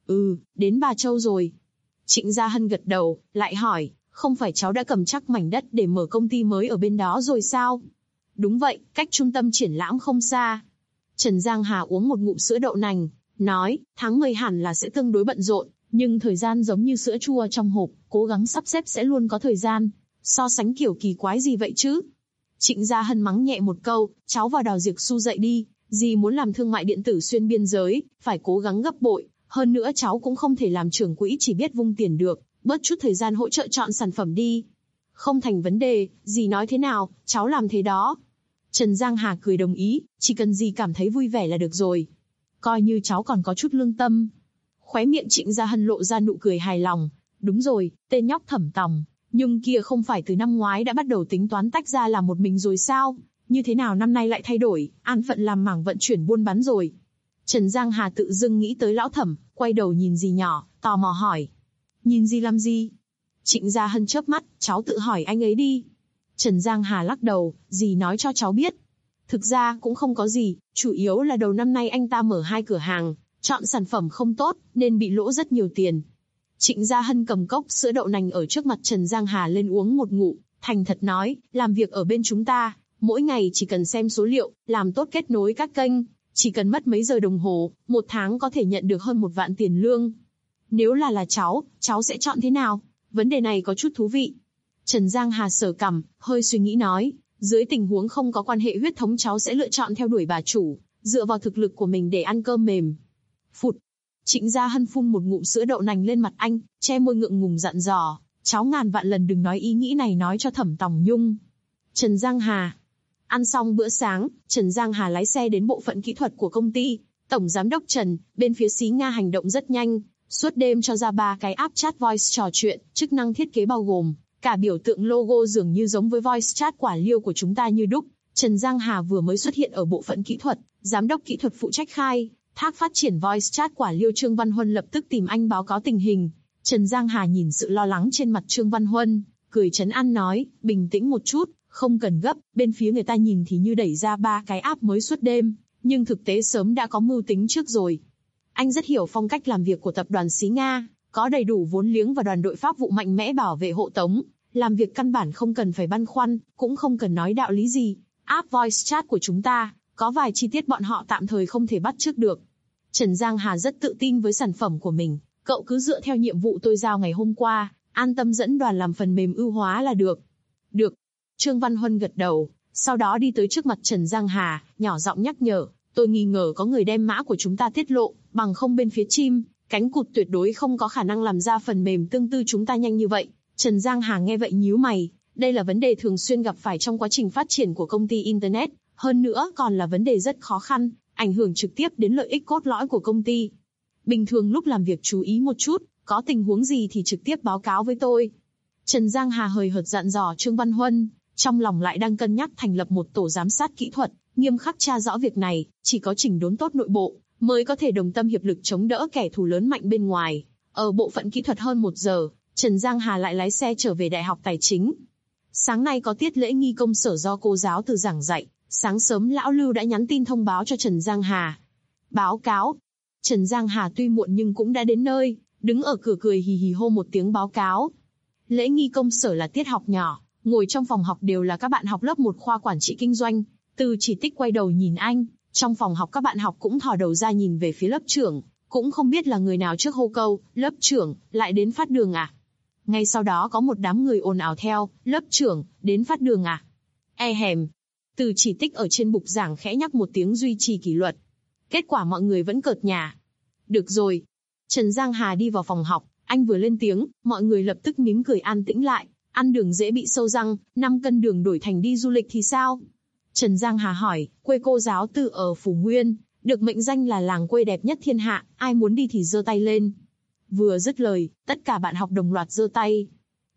Đến Bà Châu rồi. Trịnh Gia Hân gật đầu, lại hỏi, không phải cháu đã cầm chắc mảnh đất để mở công ty mới ở bên đó rồi sao? Đúng vậy, cách trung tâm triển lãm không xa. Trần Giang Hà uống một ngụm sữa đậu nành, nói, tháng 10 hẳn là sẽ tương đối bận rộn, nhưng thời gian giống như sữa chua trong hộp, cố gắng sắp xếp sẽ luôn có thời gian. So sánh kiểu kỳ quái gì vậy chứ? Trịnh Gia Hân mắng nhẹ một câu, cháu vào đào Diệc Su dậy đi, dì muốn làm thương mại điện tử xuyên biên giới, phải cố gắng gấp bội, hơn nữa cháu cũng không thể làm trưởng quỹ chỉ biết vung tiền được, bớt chút thời gian hỗ trợ chọn sản phẩm đi. Không thành vấn đề, dì nói thế nào, cháu làm thế đó. Trần Giang Hà cười đồng ý, chỉ cần dì cảm thấy vui vẻ là được rồi. Coi như cháu còn có chút lương tâm. Khóe miệng Trịnh Gia Hân lộ ra nụ cười hài lòng. Đúng rồi, tên nhóc Thẩm Tòng, nhưng kia không phải từ năm ngoái đã bắt đầu tính toán tách ra làm một mình rồi sao? Như thế nào năm nay lại thay đổi, an phận làm mảng vận chuyển buôn bán rồi? Trần Giang Hà tự dưng nghĩ tới lão Thẩm, quay đầu nhìn dì nhỏ, tò mò hỏi. Nhìn gì làm gì? Trịnh Gia Hân chớp mắt, cháu tự hỏi anh ấy đi. Trần Giang Hà lắc đầu, dì nói cho cháu biết. Thực ra cũng không có gì, chủ yếu là đầu năm nay anh ta mở 2 cửa hàng, chọn sản phẩm không tốt, nên bị lỗ rất nhiều tiền. Trịnh Gia Hân cầm cốc sữa đậu nành ở trước mặt Trần Giang Hà lên uống một ngụm, thành thật nói, làm việc ở bên chúng ta, mỗi ngày chỉ cần xem số liệu, làm tốt kết nối các kênh, chỉ cần mất mấy giờ đồng hồ, một tháng có thể nhận được hơn 1 vạn tiền lương. Nếu là cháu sẽ chọn thế nào? Vấn đề này có chút thú vị. Trần Giang Hà sờ cằm, hơi suy nghĩ nói, dưới tình huống không có quan hệ huyết thống cháu sẽ lựa chọn theo đuổi bà chủ, dựa vào thực lực của mình để ăn cơm mềm. Phụt. Trịnh Gia Hân phun một ngụm sữa đậu nành lên mặt anh, che môi ngượng ngùng dặn dò, cháu ngàn vạn lần đừng nói ý nghĩ này nói cho Thẩm Tòng Nhung. Trần Giang Hà. Ăn xong bữa sáng, Trần Giang Hà lái xe đến bộ phận kỹ thuật của công ty. Tổng giám đốc Trần, bên phía xí Nga hành động rất nhanh, suốt đêm cho ra 3 cái app chat voice trò chuyện, chức năng thiết kế bao gồm cả biểu tượng logo dường như giống với voice chat quả liêu của chúng ta như đúc. Trần Giang Hà vừa mới xuất hiện ở bộ phận kỹ thuật, giám đốc kỹ thuật phụ trách khai thác phát triển voice chat quả liêu Trương Văn Huân lập tức tìm anh báo cáo tình hình. Trần Giang Hà nhìn sự lo lắng trên mặt Trương Văn Huân, cười trấn an nói, bình tĩnh một chút, không cần gấp, bên phía người ta nhìn thì như đẩy ra 3 cái app mới suốt đêm, nhưng thực tế sớm đã có mưu tính trước rồi. Anh rất hiểu phong cách làm việc của tập đoàn xí Nga, có đầy đủ vốn liếng và đoàn đội pháp vụ mạnh mẽ bảo vệ hộ tống, làm việc căn bản không cần phải băn khoăn, cũng không cần nói đạo lý gì. App voice chat của chúng ta, có vài chi tiết bọn họ tạm thời không thể bắt chước được. Trần Giang Hà rất tự tin với sản phẩm của mình, cậu cứ dựa theo nhiệm vụ tôi giao ngày hôm qua, an tâm dẫn đoàn làm phần mềm ưu hóa là được. Được. Trương Văn Huân gật đầu, sau đó đi tới trước mặt Trần Giang Hà, nhỏ giọng nhắc nhở, tôi nghi ngờ có người đem mã của chúng ta tiết lộ, bằng không bên phía chim, cánh cụt tuyệt đối không có khả năng làm ra phần mềm tương tự chúng ta nhanh như vậy. Trần Giang Hà nghe vậy nhíu mày, đây là vấn đề thường xuyên gặp phải trong quá trình phát triển của công ty Internet, hơn nữa còn là vấn đề rất khó khăn, ảnh hưởng trực tiếp đến lợi ích cốt lõi của công ty. Bình thường lúc làm việc chú ý một chút, có tình huống gì thì trực tiếp báo cáo với tôi. Trần Giang Hà hời hợt dặn dò Trương Văn Huân, trong lòng lại đang cân nhắc thành lập một tổ giám sát kỹ thuật, nghiêm khắc tra rõ việc này, chỉ có chỉnh đốn tốt nội bộ, mới có thể đồng tâm hiệp lực chống đỡ kẻ thù lớn mạnh bên ngoài. Ở bộ phận kỹ thuật hơn 1 giờ, Trần Giang Hà lại lái xe trở về Đại học Tài chính. Sáng nay có tiết lễ nghi công sở do cô giáo từ giảng dạy, sáng sớm lão Lưu đã nhắn tin thông báo cho Trần Giang Hà. Báo cáo. Trần Giang Hà tuy muộn nhưng cũng đã đến nơi, đứng ở cửa cười hì hì hô một tiếng báo cáo. Lễ nghi công sở là tiết học nhỏ, ngồi trong phòng học đều là các bạn học lớp 1 khoa quản trị kinh doanh. Từ Chỉ Tích quay đầu nhìn anh, trong phòng học các bạn học cũng thò đầu ra nhìn về phía lớp trưởng, cũng không biết là người nào trước hô câu, lớp trưởng, lại đến phát đường à? Ngay sau đó có một đám người ồn ào theo, lớp trưởng, đến phát đường à? E hèm. Từ Chỉ Tích ở trên bục giảng khẽ nhắc một tiếng duy trì kỷ luật. Kết quả mọi người vẫn cợt nhả. Được rồi. Trần Giang Hà đi vào phòng học, anh vừa lên tiếng, mọi người lập tức mỉm cười an tĩnh lại. Ăn đường dễ bị sâu răng, 5 cân đường đổi thành đi du lịch thì sao? Trần Giang Hà hỏi, quê cô giáo Từ ở Phủ Nguyên, được mệnh danh là làng quê đẹp nhất thiên hạ, ai muốn đi thì giơ tay lên. Vừa dứt lời, tất cả bạn học đồng loạt giơ tay.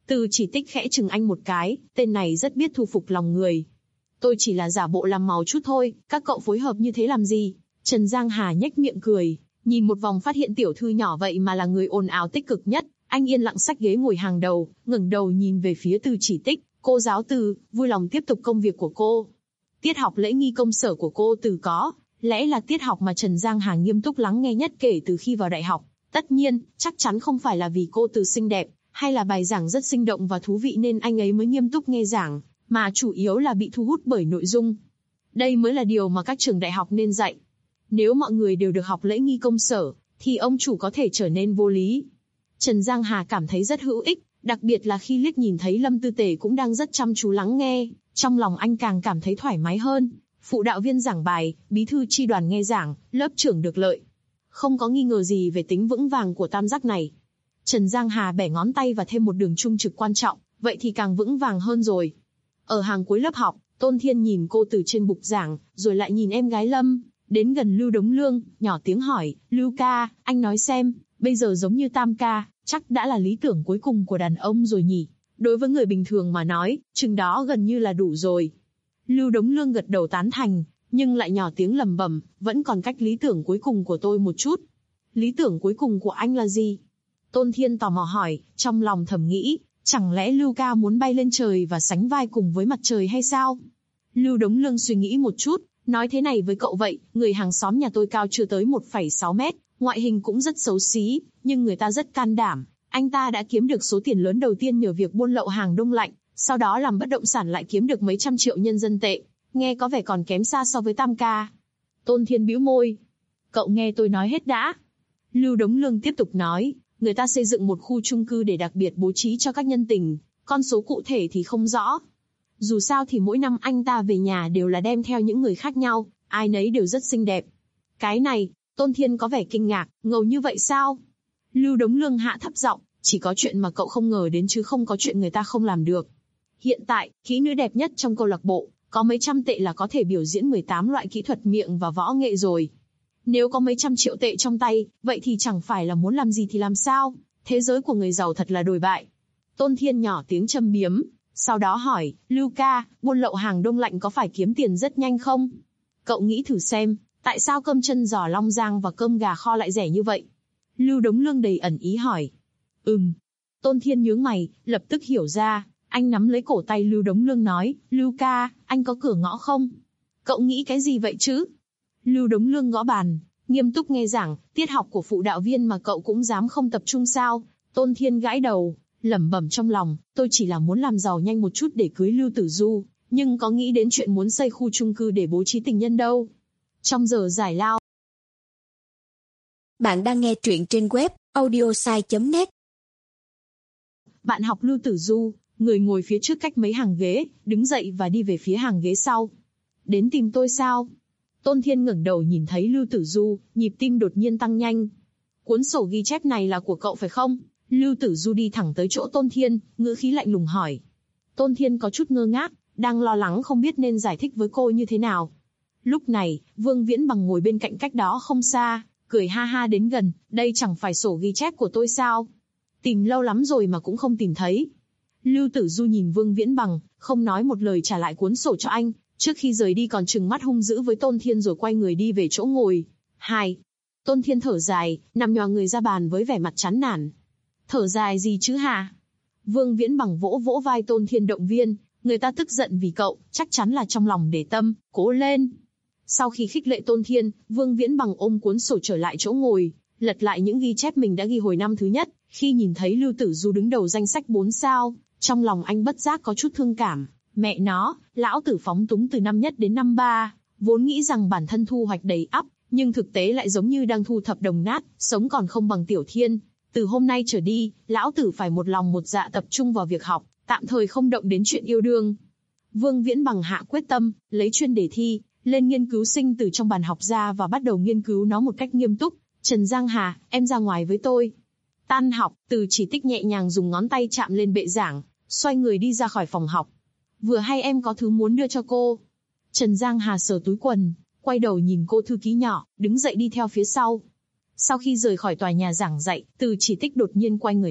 Từ Chỉ Tích khẽ chừng anh một cái, tên này rất biết thu phục lòng người. Tôi chỉ là giả bộ làm màu chút thôi, các cậu phối hợp như thế làm gì? Trần Giang Hà nhếch miệng cười, nhìn một vòng phát hiện tiểu thư nhỏ vậy mà là người ồn ào tích cực nhất, anh yên lặng xách ghế ngồi hàng đầu, ngẩng đầu nhìn về phía Từ Chỉ Tích, cô giáo Từ, vui lòng tiếp tục công việc của cô. Tiết học lễ nghi công sở của cô Từ có lẽ là tiết học mà Trần Giang Hà nghiêm túc lắng nghe nhất kể từ khi vào đại học. Tất nhiên, chắc chắn không phải là vì cô Từ xinh đẹp, hay là bài giảng rất sinh động và thú vị nên anh ấy mới nghiêm túc nghe giảng, mà chủ yếu là bị thu hút bởi nội dung. Đây mới là điều mà các trường đại học nên dạy. Nếu mọi người đều được học lễ nghi công sở, thì ông chủ có thể trở nên vô lý. Trần Giang Hà cảm thấy rất hữu ích, đặc biệt là khi liếc nhìn thấy Lâm Tư Tề cũng đang rất chăm chú lắng nghe, trong lòng anh càng cảm thấy thoải mái hơn. Phụ đạo viên giảng bài, bí thư chi đoàn nghe giảng, lớp trưởng được lợi. Không có nghi ngờ gì về tính vững vàng của tam giác này. Trần Giang Hà bẻ ngón tay và thêm một đường trung trực quan trọng, vậy thì càng vững vàng hơn rồi. Ở hàng cuối lớp học, Tôn Thiên nhìn cô từ trên bục giảng, rồi lại nhìn em gái Lâm, đến gần Lưu Đống Lương, nhỏ tiếng hỏi, Lưu ca, anh nói xem, bây giờ giống như Tam ca, chắc đã là lý tưởng cuối cùng của đàn ông rồi nhỉ? Đối với người bình thường mà nói, chừng đó gần như là đủ rồi. Lưu Đống Lương gật đầu tán thành, nhưng lại nhỏ tiếng lẩm bẩm, vẫn còn cách lý tưởng cuối cùng của tôi một chút. Lý tưởng cuối cùng của anh là gì? Tôn Thiên tò mò hỏi, trong lòng thầm nghĩ, chẳng lẽ Lưu ca muốn bay lên trời và sánh vai cùng với mặt trời hay sao? Lưu Đống Lương suy nghĩ một chút, nói thế này với cậu vậy, người hàng xóm nhà tôi cao chưa tới 1,6 mét, ngoại hình cũng rất xấu xí, nhưng người ta rất can đảm. Anh ta đã kiếm được số tiền lớn đầu tiên nhờ việc buôn lậu hàng đông lạnh, sau đó làm bất động sản lại kiếm được mấy trăm triệu nhân dân tệ, nghe có vẻ còn kém xa so với Tam ca. Tôn Thiên bĩu môi. Cậu nghe tôi nói hết đã. Lưu Đống Lương tiếp tục nói, người ta xây dựng một khu chung cư để đặc biệt bố trí cho các nhân tình, con số cụ thể thì không rõ. Dù sao thì mỗi năm anh ta về nhà đều là đem theo những người khác nhau, ai nấy đều rất xinh đẹp. Cái này, Tôn Thiên có vẻ kinh ngạc, ngầu như vậy sao? Lưu Đống Lương hạ thấp giọng, chỉ có chuyện mà cậu không ngờ đến chứ không có chuyện người ta không làm được. Hiện tại, kỹ nữ đẹp nhất trong câu lạc bộ, có mấy trăm tệ là có thể biểu diễn 18 loại kỹ thuật miệng và võ nghệ rồi. Nếu có mấy trăm triệu tệ trong tay, vậy thì chẳng phải là muốn làm gì thì làm sao? Thế giới của người giàu thật là đồi bại. Tôn Thiên nhỏ tiếng châm biếm, sau đó hỏi, Lưu ca, buôn lậu hàng đông lạnh có phải kiếm tiền rất nhanh không? Cậu nghĩ thử xem, tại sao cơm chân giò Long Giang và cơm gà kho lại rẻ như vậy? Lưu Đống Lương đầy ẩn ý hỏi. Tôn Thiên nhướng mày, lập tức hiểu ra, anh nắm lấy cổ tay Lưu Đống Lương nói, Lưu ca, anh có cửa ngõ không? Cậu nghĩ cái gì vậy chứ? Lưu Đống Lương gõ bàn, nghiêm túc nghe giảng, tiết học của phụ đạo viên mà cậu cũng dám không tập trung sao? Tôn Thiên gãi đầu, lẩm bẩm trong lòng, tôi chỉ là muốn làm giàu nhanh một chút để cưới Lưu Tử Du, nhưng có nghĩ đến chuyện muốn xây khu chung cư để bố trí tình nhân đâu. Trong giờ giải lao. Bạn đang nghe truyện trên web audiosai.net. Bạn học Lưu Tử Du, người ngồi phía trước cách mấy hàng ghế, đứng dậy và đi về phía hàng ghế sau. Đến tìm tôi sao? Tôn Thiên ngẩng đầu nhìn thấy Lưu Tử Du, nhịp tim đột nhiên tăng nhanh. Cuốn sổ ghi chép này là của cậu phải không? Lưu Tử Du đi thẳng tới chỗ Tôn Thiên, ngữ khí lạnh lùng hỏi. Tôn Thiên có chút ngơ ngác, đang lo lắng không biết nên giải thích với cô như thế nào. Lúc này, Vương Viễn Bằng ngồi bên cạnh cách đó không xa, cười ha ha đến gần, đây chẳng phải sổ ghi chép của tôi sao? Tìm lâu lắm rồi mà cũng không tìm thấy. Lưu Tử Du nhìn Vương Viễn Bằng, không nói một lời trả lại cuốn sổ cho anh, trước khi rời đi còn trừng mắt hung dữ với Tôn Thiên rồi quay người đi về chỗ ngồi. Tôn Thiên thở dài, nằm nhòi người ra bàn với vẻ mặt chán nản. Thở dài gì chứ hả? Vương Viễn Bằng vỗ vỗ vai Tôn Thiên động viên, người ta tức giận vì cậu, chắc chắn là trong lòng để tâm, cố lên. Sau khi khích lệ Tôn Thiên, Vương Viễn Bằng ôm cuốn sổ trở lại chỗ ngồi, lật lại những ghi chép mình đã ghi hồi năm thứ nhất, khi nhìn thấy Lưu Tử Du đứng đầu danh sách 4 sao, trong lòng anh bất giác có chút thương cảm. Mẹ nó, lão tử phóng túng từ năm nhất đến năm 3, vốn nghĩ rằng bản thân thu hoạch đầy ắp, nhưng thực tế lại giống như đang thu thập đồng nát, sống còn không bằng Tiểu Thiên. Từ hôm nay trở đi, lão tử phải một lòng một dạ tập trung vào việc học, tạm thời không động đến chuyện yêu đương. Vương Viễn Bằng hạ quyết tâm, lấy chuyên đề thi, lên nghiên cứu sinh từ trong bàn học ra và bắt đầu nghiên cứu nó một cách nghiêm túc. Trần Giang Hà, em ra ngoài với tôi. Tan học, Từ Chỉ Tích nhẹ nhàng dùng ngón tay chạm lên bệ giảng, xoay người đi ra khỏi phòng học. Vừa hay em có thứ muốn đưa cho cô. Trần Giang Hà sờ túi quần, quay đầu nhìn cô thư ký nhỏ, đứng dậy đi theo phía sau. Sau khi rời khỏi tòa nhà giảng dạy, Từ Chỉ Tích đột nhiên quay người lại,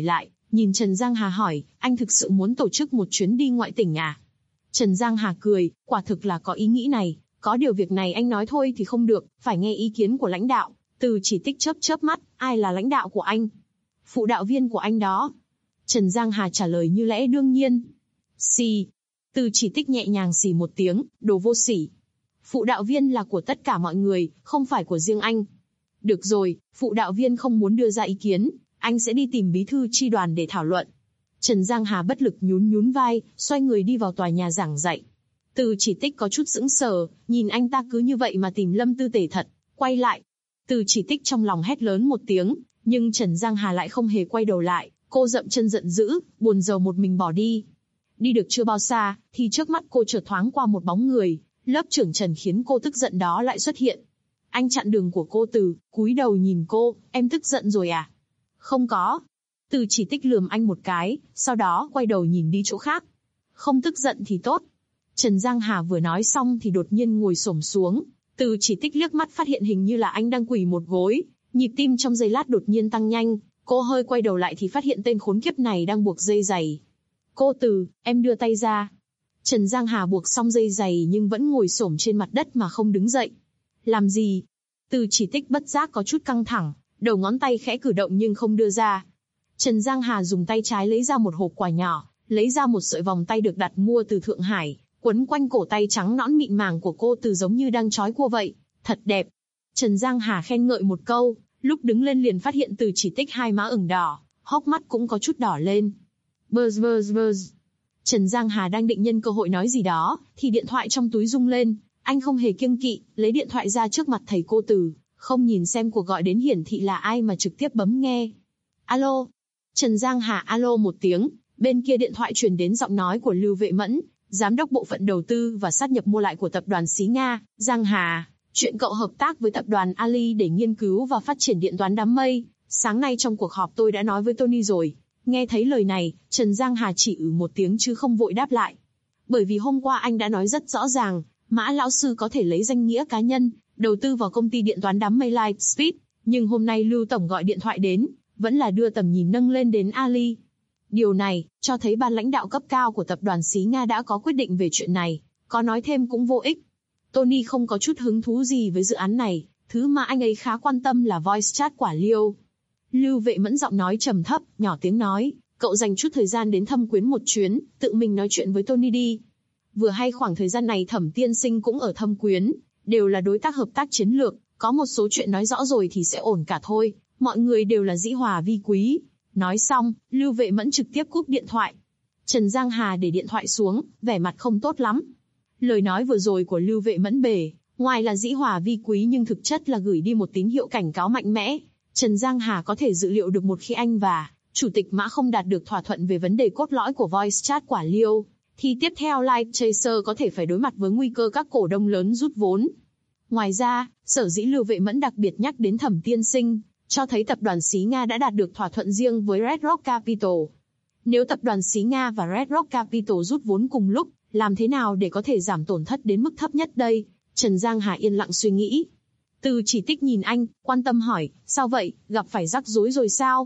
Nhìn Trần Giang Hà hỏi, anh thực sự muốn tổ chức một chuyến đi ngoại tỉnh à? Trần Giang Hà cười, quả thực là có ý nghĩ này, có điều việc này anh nói thôi thì không được, phải nghe ý kiến của lãnh đạo. Từ Chỉ Tích chớp chớp mắt, ai là lãnh đạo của anh? Phụ đạo viên của anh đó. Trần Giang Hà trả lời như lẽ đương nhiên. Xì. Từ Chỉ Tích nhẹ nhàng xì một tiếng, đồ vô sỉ. Phụ đạo viên là của tất cả mọi người, không phải của riêng anh. Được rồi, phụ đạo viên không muốn đưa ra ý kiến, anh sẽ đi tìm bí thư chi đoàn để thảo luận. Trần Giang Hà bất lực nhún nhún vai, xoay người đi vào tòa nhà giảng dạy. Từ Chỉ Tích có chút sững sờ, nhìn anh ta cứ như vậy mà tìm Lâm Tư Tể thật, quay lại. Từ Chỉ Tích trong lòng hét lớn một tiếng, nhưng Trần Giang Hà lại không hề quay đầu lại, cô dậm chân giận dữ, buồn rầu một mình bỏ đi. Đi được chưa bao xa, thì trước mắt cô chợt thoáng qua một bóng người, lớp trưởng Trần khiến cô tức giận đó lại xuất hiện. Anh chặn đường của cô cúi đầu nhìn cô, em tức giận rồi à? Không có. Từ Chỉ Tích lườm anh một cái, sau đó quay đầu nhìn đi chỗ khác. Không tức giận thì tốt. Trần Giang Hà vừa nói xong thì đột nhiên ngồi xổm xuống. Từ Chỉ Tích liếc mắt phát hiện hình như là anh đang quỳ một gối, nhịp tim trong giây lát đột nhiên tăng nhanh. Cô hơi quay đầu lại thì phát hiện tên khốn kiếp này đang buộc dây giày. Cô Từ, em đưa tay ra. Trần Giang Hà buộc xong dây giày nhưng vẫn ngồi xổm trên mặt đất mà không đứng dậy. Làm gì? Từ Chỉ Tích bất giác có chút căng thẳng, đầu ngón tay khẽ cử động nhưng không đưa ra. Trần Giang Hà dùng tay trái lấy ra một hộp quà nhỏ, lấy ra một sợi vòng tay được đặt mua từ Thượng Hải, quấn quanh cổ tay trắng nõn mịn màng của cô Từ giống như đang trói cua vậy. Thật đẹp. Trần Giang Hà khen ngợi một câu, lúc đứng lên liền phát hiện Từ Chỉ Tích hai má ửng đỏ, hốc mắt cũng có chút đỏ lên. Buzz buzz buzz. Trần Giang Hà đang định nhân cơ hội nói gì đó, thì điện thoại trong túi rung lên. Anh không hề kiêng kỵ, lấy điện thoại ra trước mặt thầy cô Từ, không nhìn xem cuộc gọi đến hiển thị là ai mà trực tiếp bấm nghe. Alo. Trần Giang Hà alo một tiếng, bên kia điện thoại truyền đến giọng nói của Lưu Vệ Mẫn, giám đốc bộ phận đầu tư và sát nhập mua lại của tập đoàn Xí Nga. Giang Hà, chuyện cậu hợp tác với tập đoàn Ali để nghiên cứu và phát triển điện toán đám mây. Sáng nay trong cuộc họp tôi đã nói với Tony rồi. Nghe thấy lời này, Trần Giang Hà chỉ một tiếng chứ không vội đáp lại. Bởi vì hôm qua anh đã nói rất rõ ràng, Mã lão sư có thể lấy danh nghĩa cá nhân, đầu tư vào công ty điện toán đám mây Lightspeed, nhưng hôm nay Lưu tổng gọi điện thoại đến, vẫn là đưa tầm nhìn nâng lên đến Ali. Điều này, cho thấy ban lãnh đạo cấp cao của tập đoàn Xí Nga đã có quyết định về chuyện này, có nói thêm cũng vô ích. Tony không có chút hứng thú gì với dự án này, thứ mà anh ấy khá quan tâm là voice chat quả Liêu. Lưu Vệ Mẫn giọng nói trầm thấp, nhỏ tiếng nói, cậu dành chút thời gian đến Thâm Quyến một chuyến, tự mình nói chuyện với Tony đi. Vừa hay khoảng thời gian này Thẩm tiên sinh cũng ở Thâm Quyến, đều là đối tác hợp tác chiến lược, có một số chuyện nói rõ rồi thì sẽ ổn cả thôi, mọi người đều là dĩ hòa vi quý. Nói xong, Lưu Vệ Mẫn trực tiếp cúp điện thoại. Trần Giang Hà để điện thoại xuống, vẻ mặt không tốt lắm. Lời nói vừa rồi của Lưu Vệ Mẫn bề ngoài là dĩ hòa vi quý nhưng thực chất là gửi đi một tín hiệu cảnh cáo mạnh mẽ. Trần Giang Hà có thể dự liệu được một khi anh và Chủ tịch Mã không đạt được thỏa thuận về vấn đề cốt lõi của voice chat quả Liêu, thì tiếp theo Lightchaser có thể phải đối mặt với nguy cơ các cổ đông lớn rút vốn. Ngoài ra, sở dĩ Lưu Vệ Mẫn đặc biệt nhắc đến Thẩm tiên sinh, cho thấy tập đoàn Xí Nga đã đạt được thỏa thuận riêng với Red Rock Capital. Nếu tập đoàn Xí Nga và Red Rock Capital rút vốn cùng lúc, làm thế nào để có thể giảm tổn thất đến mức thấp nhất đây? Trần Giang Hà yên lặng suy nghĩ. Từ Chỉ Tích nhìn anh, quan tâm hỏi, sao vậy, gặp phải rắc rối rồi sao?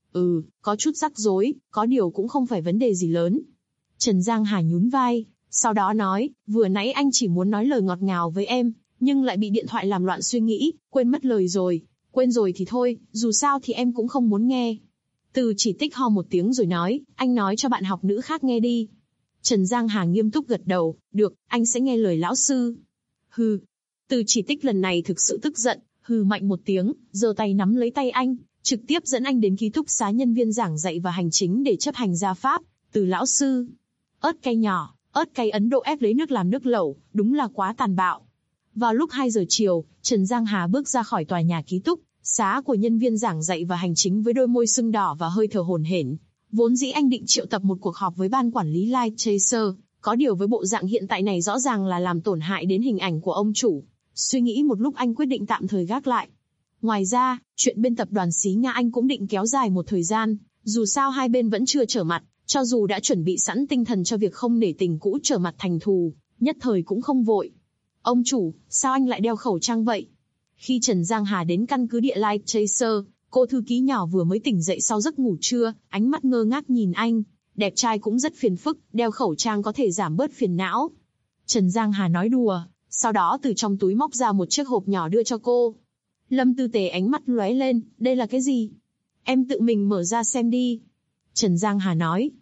Có chút rắc rối, có điều cũng không phải vấn đề gì lớn. Trần Giang Hà nhún vai, sau đó nói, vừa nãy anh chỉ muốn nói lời ngọt ngào với em, nhưng lại bị điện thoại làm loạn suy nghĩ, quên mất lời rồi. Quên rồi thì thôi, dù sao thì em cũng không muốn nghe. Từ Chỉ Tích ho một tiếng rồi nói, anh nói cho bạn học nữ khác nghe đi. Trần Giang Hà nghiêm túc gật đầu, được, anh sẽ nghe lời lão sư. Hừ. Từ Chỉ Tích lần này thực sự tức giận, hừ mạnh một tiếng, giơ tay nắm lấy tay anh, trực tiếp dẫn anh đến ký túc xá nhân viên giảng dạy và hành chính để chấp hành gia pháp. Từ lão sư. Ớt cay nhỏ, ớt cay Ấn Độ ép lấy nước làm nước lẩu, đúng là quá tàn bạo. Vào lúc 2 giờ chiều, Trần Giang Hà bước ra khỏi tòa nhà ký túc xá của nhân viên giảng dạy và hành chính với đôi môi sưng đỏ và hơi thở hổn hển. Vốn dĩ anh định triệu tập một cuộc họp với ban quản lý Lightchaser, có điều với bộ dạng hiện tại này rõ ràng là làm tổn hại đến hình ảnh của ông chủ. Suy nghĩ một lúc anh quyết định tạm thời gác lại. Ngoài ra, chuyện bên tập đoàn Xí Nga anh cũng định kéo dài một thời gian, dù sao hai bên vẫn chưa trở mặt, cho dù đã chuẩn bị sẵn tinh thần cho việc không nể tình cũ trở mặt thành thù, nhất thời cũng không vội. Ông chủ, sao anh lại đeo khẩu trang vậy? Khi Trần Giang Hà đến căn cứ địa Lightchaser, Cô thư ký nhỏ vừa mới tỉnh dậy sau giấc ngủ trưa, ánh mắt ngơ ngác nhìn anh. Đẹp trai cũng rất phiền phức, đeo khẩu trang có thể giảm bớt phiền não. Trần Giang Hà nói đùa, sau đó từ trong túi móc ra một chiếc hộp nhỏ đưa cho cô. Lâm Tư Tề ánh mắt lóe lên, đây là cái gì? Em tự mình mở ra xem đi. Trần Giang Hà nói.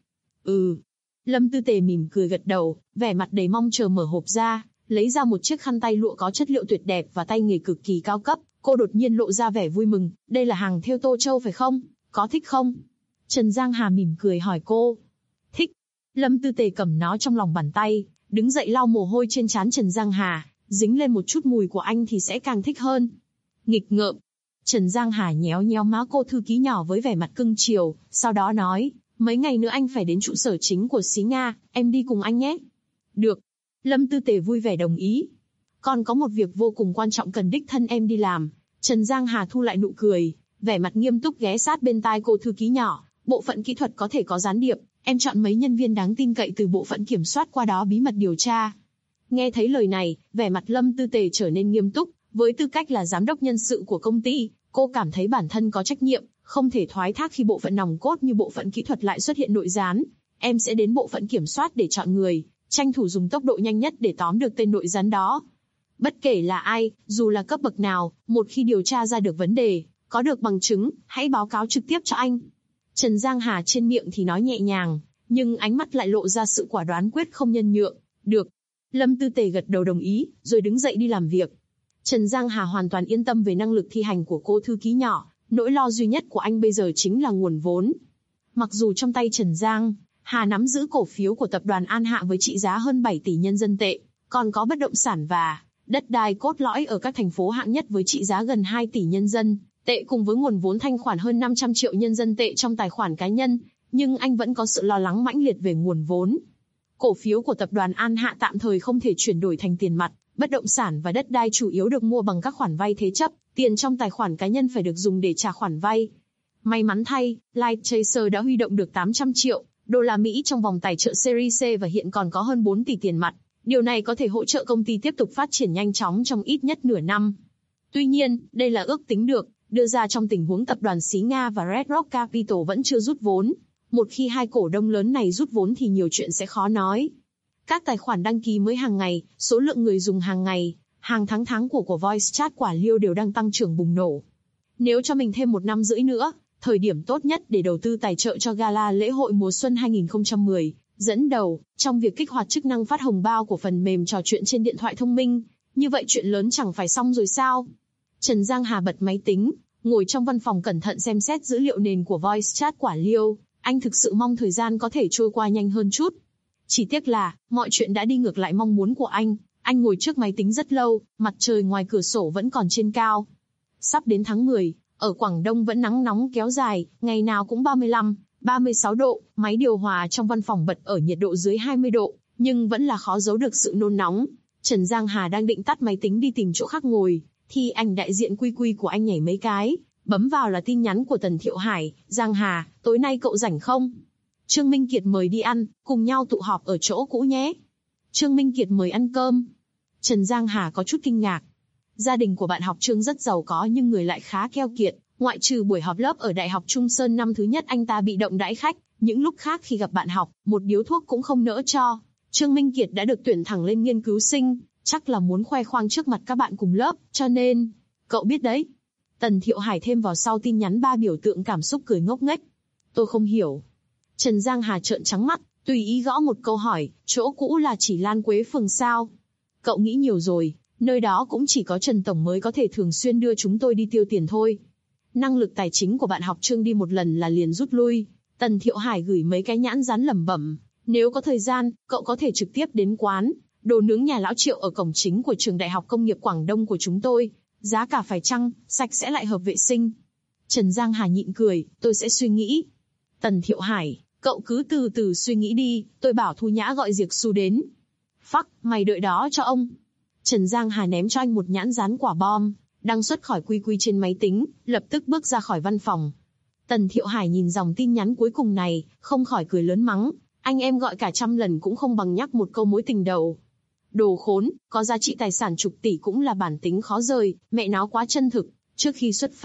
Lâm Tư Tề mỉm cười gật đầu, vẻ mặt đầy mong chờ mở hộp ra, lấy ra một chiếc khăn tay lụa có chất liệu tuyệt đẹp và tay nghề cực kỳ cao cấp. Cô đột nhiên lộ ra vẻ vui mừng, đây là hàng thêu Tô Châu phải không? Có thích không? Trần Giang Hà mỉm cười hỏi cô. Thích. Lâm Tư Tề cầm nó trong lòng bàn tay, đứng dậy lau mồ hôi trên trán Trần Giang Hà, dính lên một chút mùi của anh thì sẽ càng thích hơn. Nghịch ngợm. Trần Giang Hà nhéo nhéo má cô thư ký nhỏ với vẻ mặt cưng chiều, sau đó nói, mấy ngày nữa anh phải đến trụ sở chính của xí Nga, em đi cùng anh nhé. Được. Lâm Tư Tề vui vẻ đồng ý. Còn có một việc vô cùng quan trọng cần đích thân em đi làm. Trần Giang Hà thu lại nụ cười, vẻ mặt nghiêm túc ghé sát bên tai cô thư ký nhỏ. Bộ phận kỹ thuật có thể có gián điệp, em chọn mấy nhân viên đáng tin cậy từ bộ phận kiểm soát qua đó bí mật điều tra. Nghe thấy lời này, vẻ mặt Lâm Tư Tề trở nên nghiêm túc. Với tư cách là giám đốc nhân sự của công ty, cô cảm thấy bản thân có trách nhiệm, không thể thoái thác khi bộ phận nòng cốt như bộ phận kỹ thuật lại xuất hiện nội gián. Em sẽ đến bộ phận kiểm soát để chọn người, tranh thủ dùng tốc độ nhanh nhất để tóm được tên nội gián đó. Bất kể là ai, dù là cấp bậc nào, một khi điều tra ra được vấn đề, có được bằng chứng, hãy báo cáo trực tiếp cho anh. Trần Giang Hà trên miệng thì nói nhẹ nhàng, nhưng ánh mắt lại lộ ra sự quả đoán quyết không nhân nhượng. Được. Lâm Tư Tề gật đầu đồng ý, rồi đứng dậy đi làm việc. Trần Giang Hà hoàn toàn yên tâm về năng lực thi hành của cô thư ký nhỏ, nỗi lo duy nhất của anh bây giờ chính là nguồn vốn. Mặc dù trong tay Trần Giang Hà nắm giữ cổ phiếu của tập đoàn An Hạ với trị giá hơn 7 tỷ nhân dân tệ, còn có bất động sản và đất đai cốt lõi ở các thành phố hạng nhất với trị giá gần 2 tỷ nhân dân tệ cùng với nguồn vốn thanh khoản hơn 500 triệu nhân dân tệ trong tài khoản cá nhân, nhưng anh vẫn có sự lo lắng mãnh liệt về nguồn vốn. Cổ phiếu của tập đoàn An Hạ tạm thời không thể chuyển đổi thành tiền mặt, bất động sản và đất đai chủ yếu được mua bằng các khoản vay thế chấp, tiền trong tài khoản cá nhân phải được dùng để trả khoản vay. May mắn thay, Light Chaser đã huy động được 800 triệu đô la Mỹ trong vòng tài trợ Series C và hiện còn có hơn 4 tỷ tiền mặt. Điều này có thể hỗ trợ công ty tiếp tục phát triển nhanh chóng trong ít nhất nửa năm. Tuy nhiên, đây là ước tính được, đưa ra trong tình huống tập đoàn xí Nga và Red Rock Capital vẫn chưa rút vốn. Một khi hai cổ đông lớn này rút vốn thì nhiều chuyện sẽ khó nói. Các tài khoản đăng ký mới hàng ngày, số lượng người dùng hàng ngày, hàng tháng của Voice Chat quả Liêu đều đang tăng trưởng bùng nổ. Nếu cho mình thêm 1 năm rưỡi nữa, thời điểm tốt nhất để đầu tư tài trợ cho gala lễ hội mùa xuân 2010, dẫn đầu trong việc kích hoạt chức năng phát hồng bao của phần mềm trò chuyện trên điện thoại thông minh, như vậy chuyện lớn chẳng phải xong rồi sao? Trần Giang Hà bật máy tính, ngồi trong văn phòng cẩn thận xem xét dữ liệu nền của Voice Chat quả Liêu, anh thực sự mong thời gian có thể trôi qua nhanh hơn chút. Chỉ tiếc là, mọi chuyện đã đi ngược lại mong muốn của anh ngồi trước máy tính rất lâu, mặt trời ngoài cửa sổ vẫn còn trên cao. Sắp đến tháng 10, ở Quảng Đông vẫn nắng nóng kéo dài, ngày nào cũng 35, 36 độ, máy điều hòa trong văn phòng bật ở nhiệt độ dưới 20 độ, nhưng vẫn là khó giấu được sự nôn nóng. Trần Giang Hà đang định tắt máy tính đi tìm chỗ khác ngồi, thì ảnh đại diện QQ của anh nhảy mấy cái, bấm vào là tin nhắn của Tần Thiệu Hải. Giang Hà, tối nay cậu rảnh không? Trương Minh Kiệt mời đi ăn, cùng nhau tụ họp ở chỗ cũ nhé. Trương Minh Kiệt mời ăn cơm. Trần Giang Hà có chút kinh ngạc. Gia đình của bạn học Trương rất giàu có nhưng người lại khá keo kiệt, ngoại trừ buổi họp lớp ở Đại học Trung Sơn năm thứ nhất anh ta bị động đãi khách, những lúc khác khi gặp bạn học, một điếu thuốc cũng không nỡ cho. Trương Minh Kiệt đã được tuyển thẳng lên nghiên cứu sinh, chắc là muốn khoe khoang trước mặt các bạn cùng lớp, cho nên, cậu biết đấy. Tần Thiệu Hải thêm vào sau tin nhắn 3 biểu tượng cảm xúc cười ngốc nghếch. Tôi không hiểu. Trần Giang Hà trợn trắng mắt, tùy ý gõ một câu hỏi, chỗ cũ là chỉ Lan Quế Phường sao? Cậu nghĩ nhiều rồi, nơi đó cũng chỉ có Trần Tổng mới có thể thường xuyên đưa chúng tôi đi tiêu tiền thôi. Năng lực tài chính của bạn học Trương đi một lần là liền rút lui. Tần Thiệu Hải gửi mấy cái nhãn dán lẩm bẩm. Nếu có thời gian, cậu có thể trực tiếp đến quán đồ nướng nhà lão Triệu ở cổng chính của trường Đại học Công nghiệp Quảng Đông của chúng tôi. Giá cả phải chăng, sạch sẽ lại hợp vệ sinh. Trần Giang Hà nhịn cười, tôi sẽ suy nghĩ. Tần Thiệu Hải, cậu cứ từ từ suy nghĩ đi, tôi bảo Thu Nhã gọi Diệc Xu đến. Phắc, mày đợi đó cho ông. Trần Giang Hà ném cho anh một nhãn dán quả bom, đăng xuất khỏi QQ trên máy tính, lập tức bước ra khỏi văn phòng. Tần Thiệu Hải nhìn dòng tin nhắn cuối cùng này, không khỏi cười lớn mắng, anh em gọi cả 100 lần cũng không bằng nhắc một câu mối tình đầu. Đồ khốn, có giá trị tài sản chục tỷ cũng là bản tính khó rời, mẹ nó quá chân thực. Trước khi xuất phát,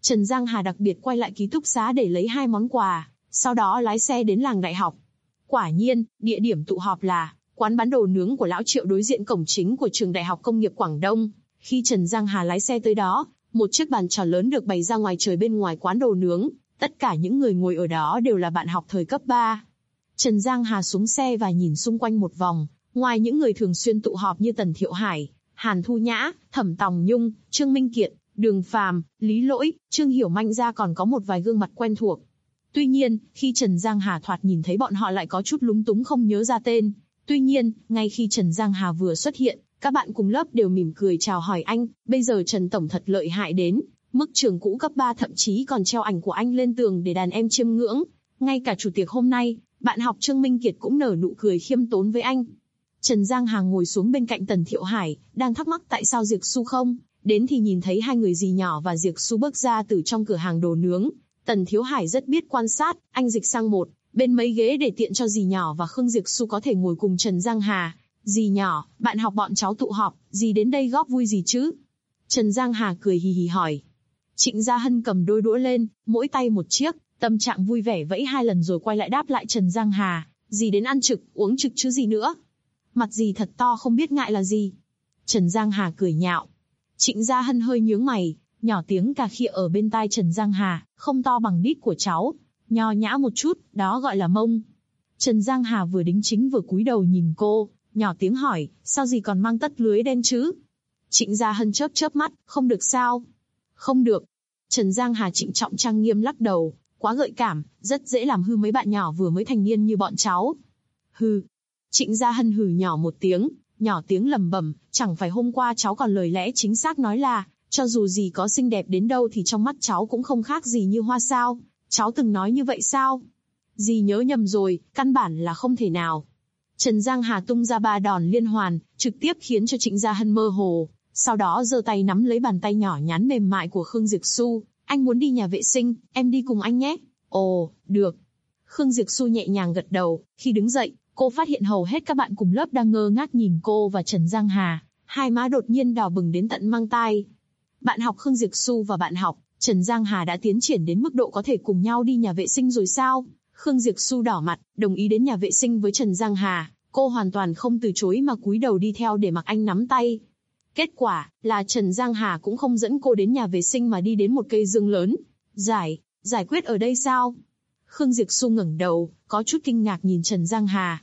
Trần Giang Hà đặc biệt quay lại ký túc xá để lấy 2 món quà, sau đó lái xe đến làng đại học. Quả nhiên, địa điểm tụ họp là quán bán đồ nướng của lão Triệu đối diện cổng chính của trường Đại học Công nghiệp Quảng Đông. Khi Trần Giang Hà lái xe tới đó, một chiếc bàn tròn lớn được bày ra ngoài trời bên ngoài quán đồ nướng. Tất cả những người ngồi ở đó đều là bạn học thời cấp 3. Trần Giang Hà xuống xe và nhìn xung quanh một vòng. Ngoài những người thường xuyên tụ họp như Tần Thiệu Hải, Hàn Thu Nhã, Thẩm Tòng Nhung, Trương Minh Kiệt, Đường Phàm, Lý Lỗi, Trương Hiểu Manh ra còn có một vài gương mặt quen thuộc. Tuy nhiên, khi Trần Giang Hà thoạt nhìn thấy bọn họ lại có chút lúng túng không nhớ ra tên. Tuy nhiên, ngay khi Trần Giang Hà vừa xuất hiện, các bạn cùng lớp đều mỉm cười chào hỏi anh. Bây giờ Trần Tổng thật lợi hại đến mức trường cũ cấp 3 thậm chí còn treo ảnh của anh lên tường để đàn em chiêm ngưỡng. Ngay cả chủ tiệc hôm nay, bạn học Trương Minh Kiệt cũng nở nụ cười khiêm tốn với anh. Trần Giang Hà ngồi xuống bên cạnh Tần Thiệu Hải, đang thắc mắc tại sao Diệc Xu không đến thì nhìn thấy hai người dì nhỏ và Diệc Xu bước ra từ trong cửa hàng đồ nướng. Tần Thiệu Hải rất biết quan sát, anh dịch sang một bên mấy ghế để tiện cho dì nhỏ và Khương Diệc Xu có thể ngồi cùng Trần Giang Hà. Dì nhỏ, bạn học bọn cháu tụ họp, dì đến đây góp vui gì chứ? Trần Giang Hà cười hì hì hỏi. Trịnh Gia Hân cầm đôi đũa lên, mỗi tay một chiếc, tâm trạng vui vẻ vẫy 2 lần rồi quay lại đáp lại Trần Giang Hà. Dì đến ăn trực, uống trực chứ gì nữa. Mặt dì thật to không biết ngại là gì. Trần Giang Hà cười nhạo. Trịnh Gia Hân hơi nhướng mày, nhỏ tiếng cà khịa ở bên tai Trần Giang Hà, không to bằng đít của cháu, nho nhã một chút, đó gọi là mông. Trần Giang Hà vừa đính chính vừa cúi đầu nhìn cô, nhỏ tiếng hỏi, sao dì còn mang tất lưới đen chứ? Trịnh Gia Hân chớp chớp mắt, không được sao? Không được. Trần Giang Hà trịnh trọng trang nghiêm lắc đầu, quá gợi cảm, rất dễ làm hư mấy bạn nhỏ vừa mới thành niên như bọn cháu. Hừ. Trịnh Gia Hân hừ nhỏ một tiếng, nhỏ tiếng lẩm bẩm, chẳng phải hôm qua cháu còn lời lẽ chính xác nói là, cho dù dì có xinh đẹp đến đâu thì trong mắt cháu cũng không khác gì như hoa sao? Cháu từng nói như vậy sao? Dì nhớ nhầm rồi, căn bản là không thể nào. Trần Giang Hà tung ra 3 đòn liên hoàn, trực tiếp khiến cho Trịnh Gia Hân mơ hồ, sau đó giơ tay nắm lấy bàn tay nhỏ nhắn mềm mại của Khương Diệc Xu. Anh muốn đi nhà vệ sinh, em đi cùng anh nhé. Ồ, được. Khương Diệc Xu nhẹ nhàng gật đầu, khi đứng dậy, cô phát hiện hầu hết các bạn cùng lớp đang ngơ ngác nhìn cô và Trần Giang Hà, hai má đột nhiên đỏ bừng đến tận mang tai. Bạn học Khương Diệc Xu và bạn học Trần Giang Hà đã tiến triển đến mức độ có thể cùng nhau đi nhà vệ sinh rồi sao? Khương Diệc Xu đỏ mặt, đồng ý đến nhà vệ sinh với Trần Giang Hà, cô hoàn toàn không từ chối mà cúi đầu đi theo để mặc anh nắm tay. Kết quả là Trần Giang Hà cũng không dẫn cô đến nhà vệ sinh mà đi đến một cây dương lớn. Giải quyết ở đây sao? Khương Diệc Xu ngẩng đầu, có chút kinh ngạc nhìn Trần Giang Hà.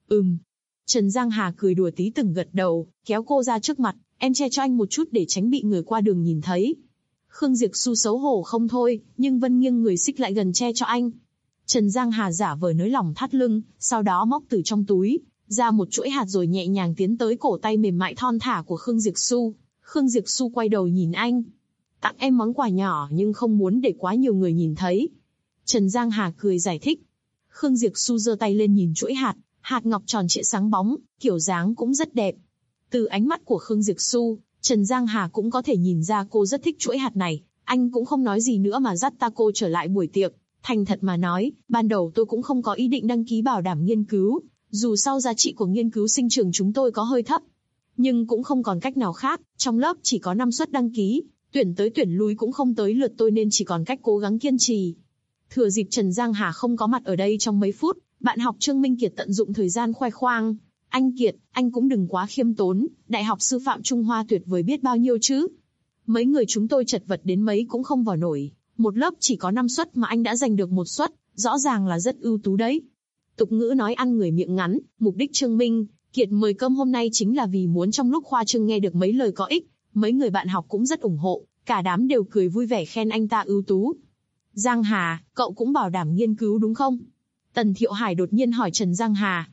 Trần Giang Hà cười đùa tí từng gật đầu, kéo cô ra trước mặt, em che cho anh một chút để tránh bị người qua đường nhìn thấy. Khương Diệc Xu xấu hổ không thôi, nhưng vẫn nghiêng người xích lại gần che cho anh. Trần Giang Hà giả vờ nới lỏng thắt lưng, sau đó móc từ trong túi ra một chuỗi hạt rồi nhẹ nhàng tiến tới cổ tay mềm mại thon thả của Khương Diệc Xu. Khương Diệc Xu quay đầu nhìn anh. Tặng em món quà nhỏ nhưng không muốn để quá nhiều người nhìn thấy. Trần Giang Hà cười giải thích. Khương Diệc Xu giơ tay lên nhìn chuỗi hạt ngọc tròn trịa sáng bóng, kiểu dáng cũng rất đẹp. Từ ánh mắt của Khương Diệc Xu, Trần Giang Hà cũng có thể nhìn ra cô rất thích chuỗi hạt này. Anh cũng không nói gì nữa mà dắt ta cô trở lại buổi tiệc. Thành thật mà nói, ban đầu tôi cũng không có ý định đăng ký bảo đảm nghiên cứu, dù sau giá trị của nghiên cứu sinh trường chúng tôi có hơi thấp. Nhưng cũng không còn cách nào khác, trong lớp chỉ có 5 suất đăng ký, tuyển tới tuyển lui cũng không tới lượt tôi nên chỉ còn cách cố gắng kiên trì. Thừa dịp Trần Giang Hà không có mặt ở đây trong mấy phút, bạn học Trương Minh Kiệt tận dụng thời gian khoe khoang. Anh Kiệt, anh cũng đừng quá khiêm tốn, Đại học Sư phạm Trung Hoa tuyệt vời biết bao nhiêu chứ. Mấy người chúng tôi chật vật đến mấy cũng không vào nổi. Một lớp chỉ có 5 suất mà anh đã giành được 1 suất, rõ ràng là rất ưu tú đấy. Tục ngữ nói ăn người miệng ngắn, mục đích Trương Minh Kiệt mời cơm hôm nay chính là vì muốn trong lúc khoa trương nghe được mấy lời có ích. Mấy người bạn học cũng rất ủng hộ, cả đám đều cười vui vẻ khen anh ta ưu tú. Giang Hà, cậu cũng bảo đảm nghiên cứu đúng không? Tần Thiệu Hải đột nhiên hỏi Trần Giang Hà.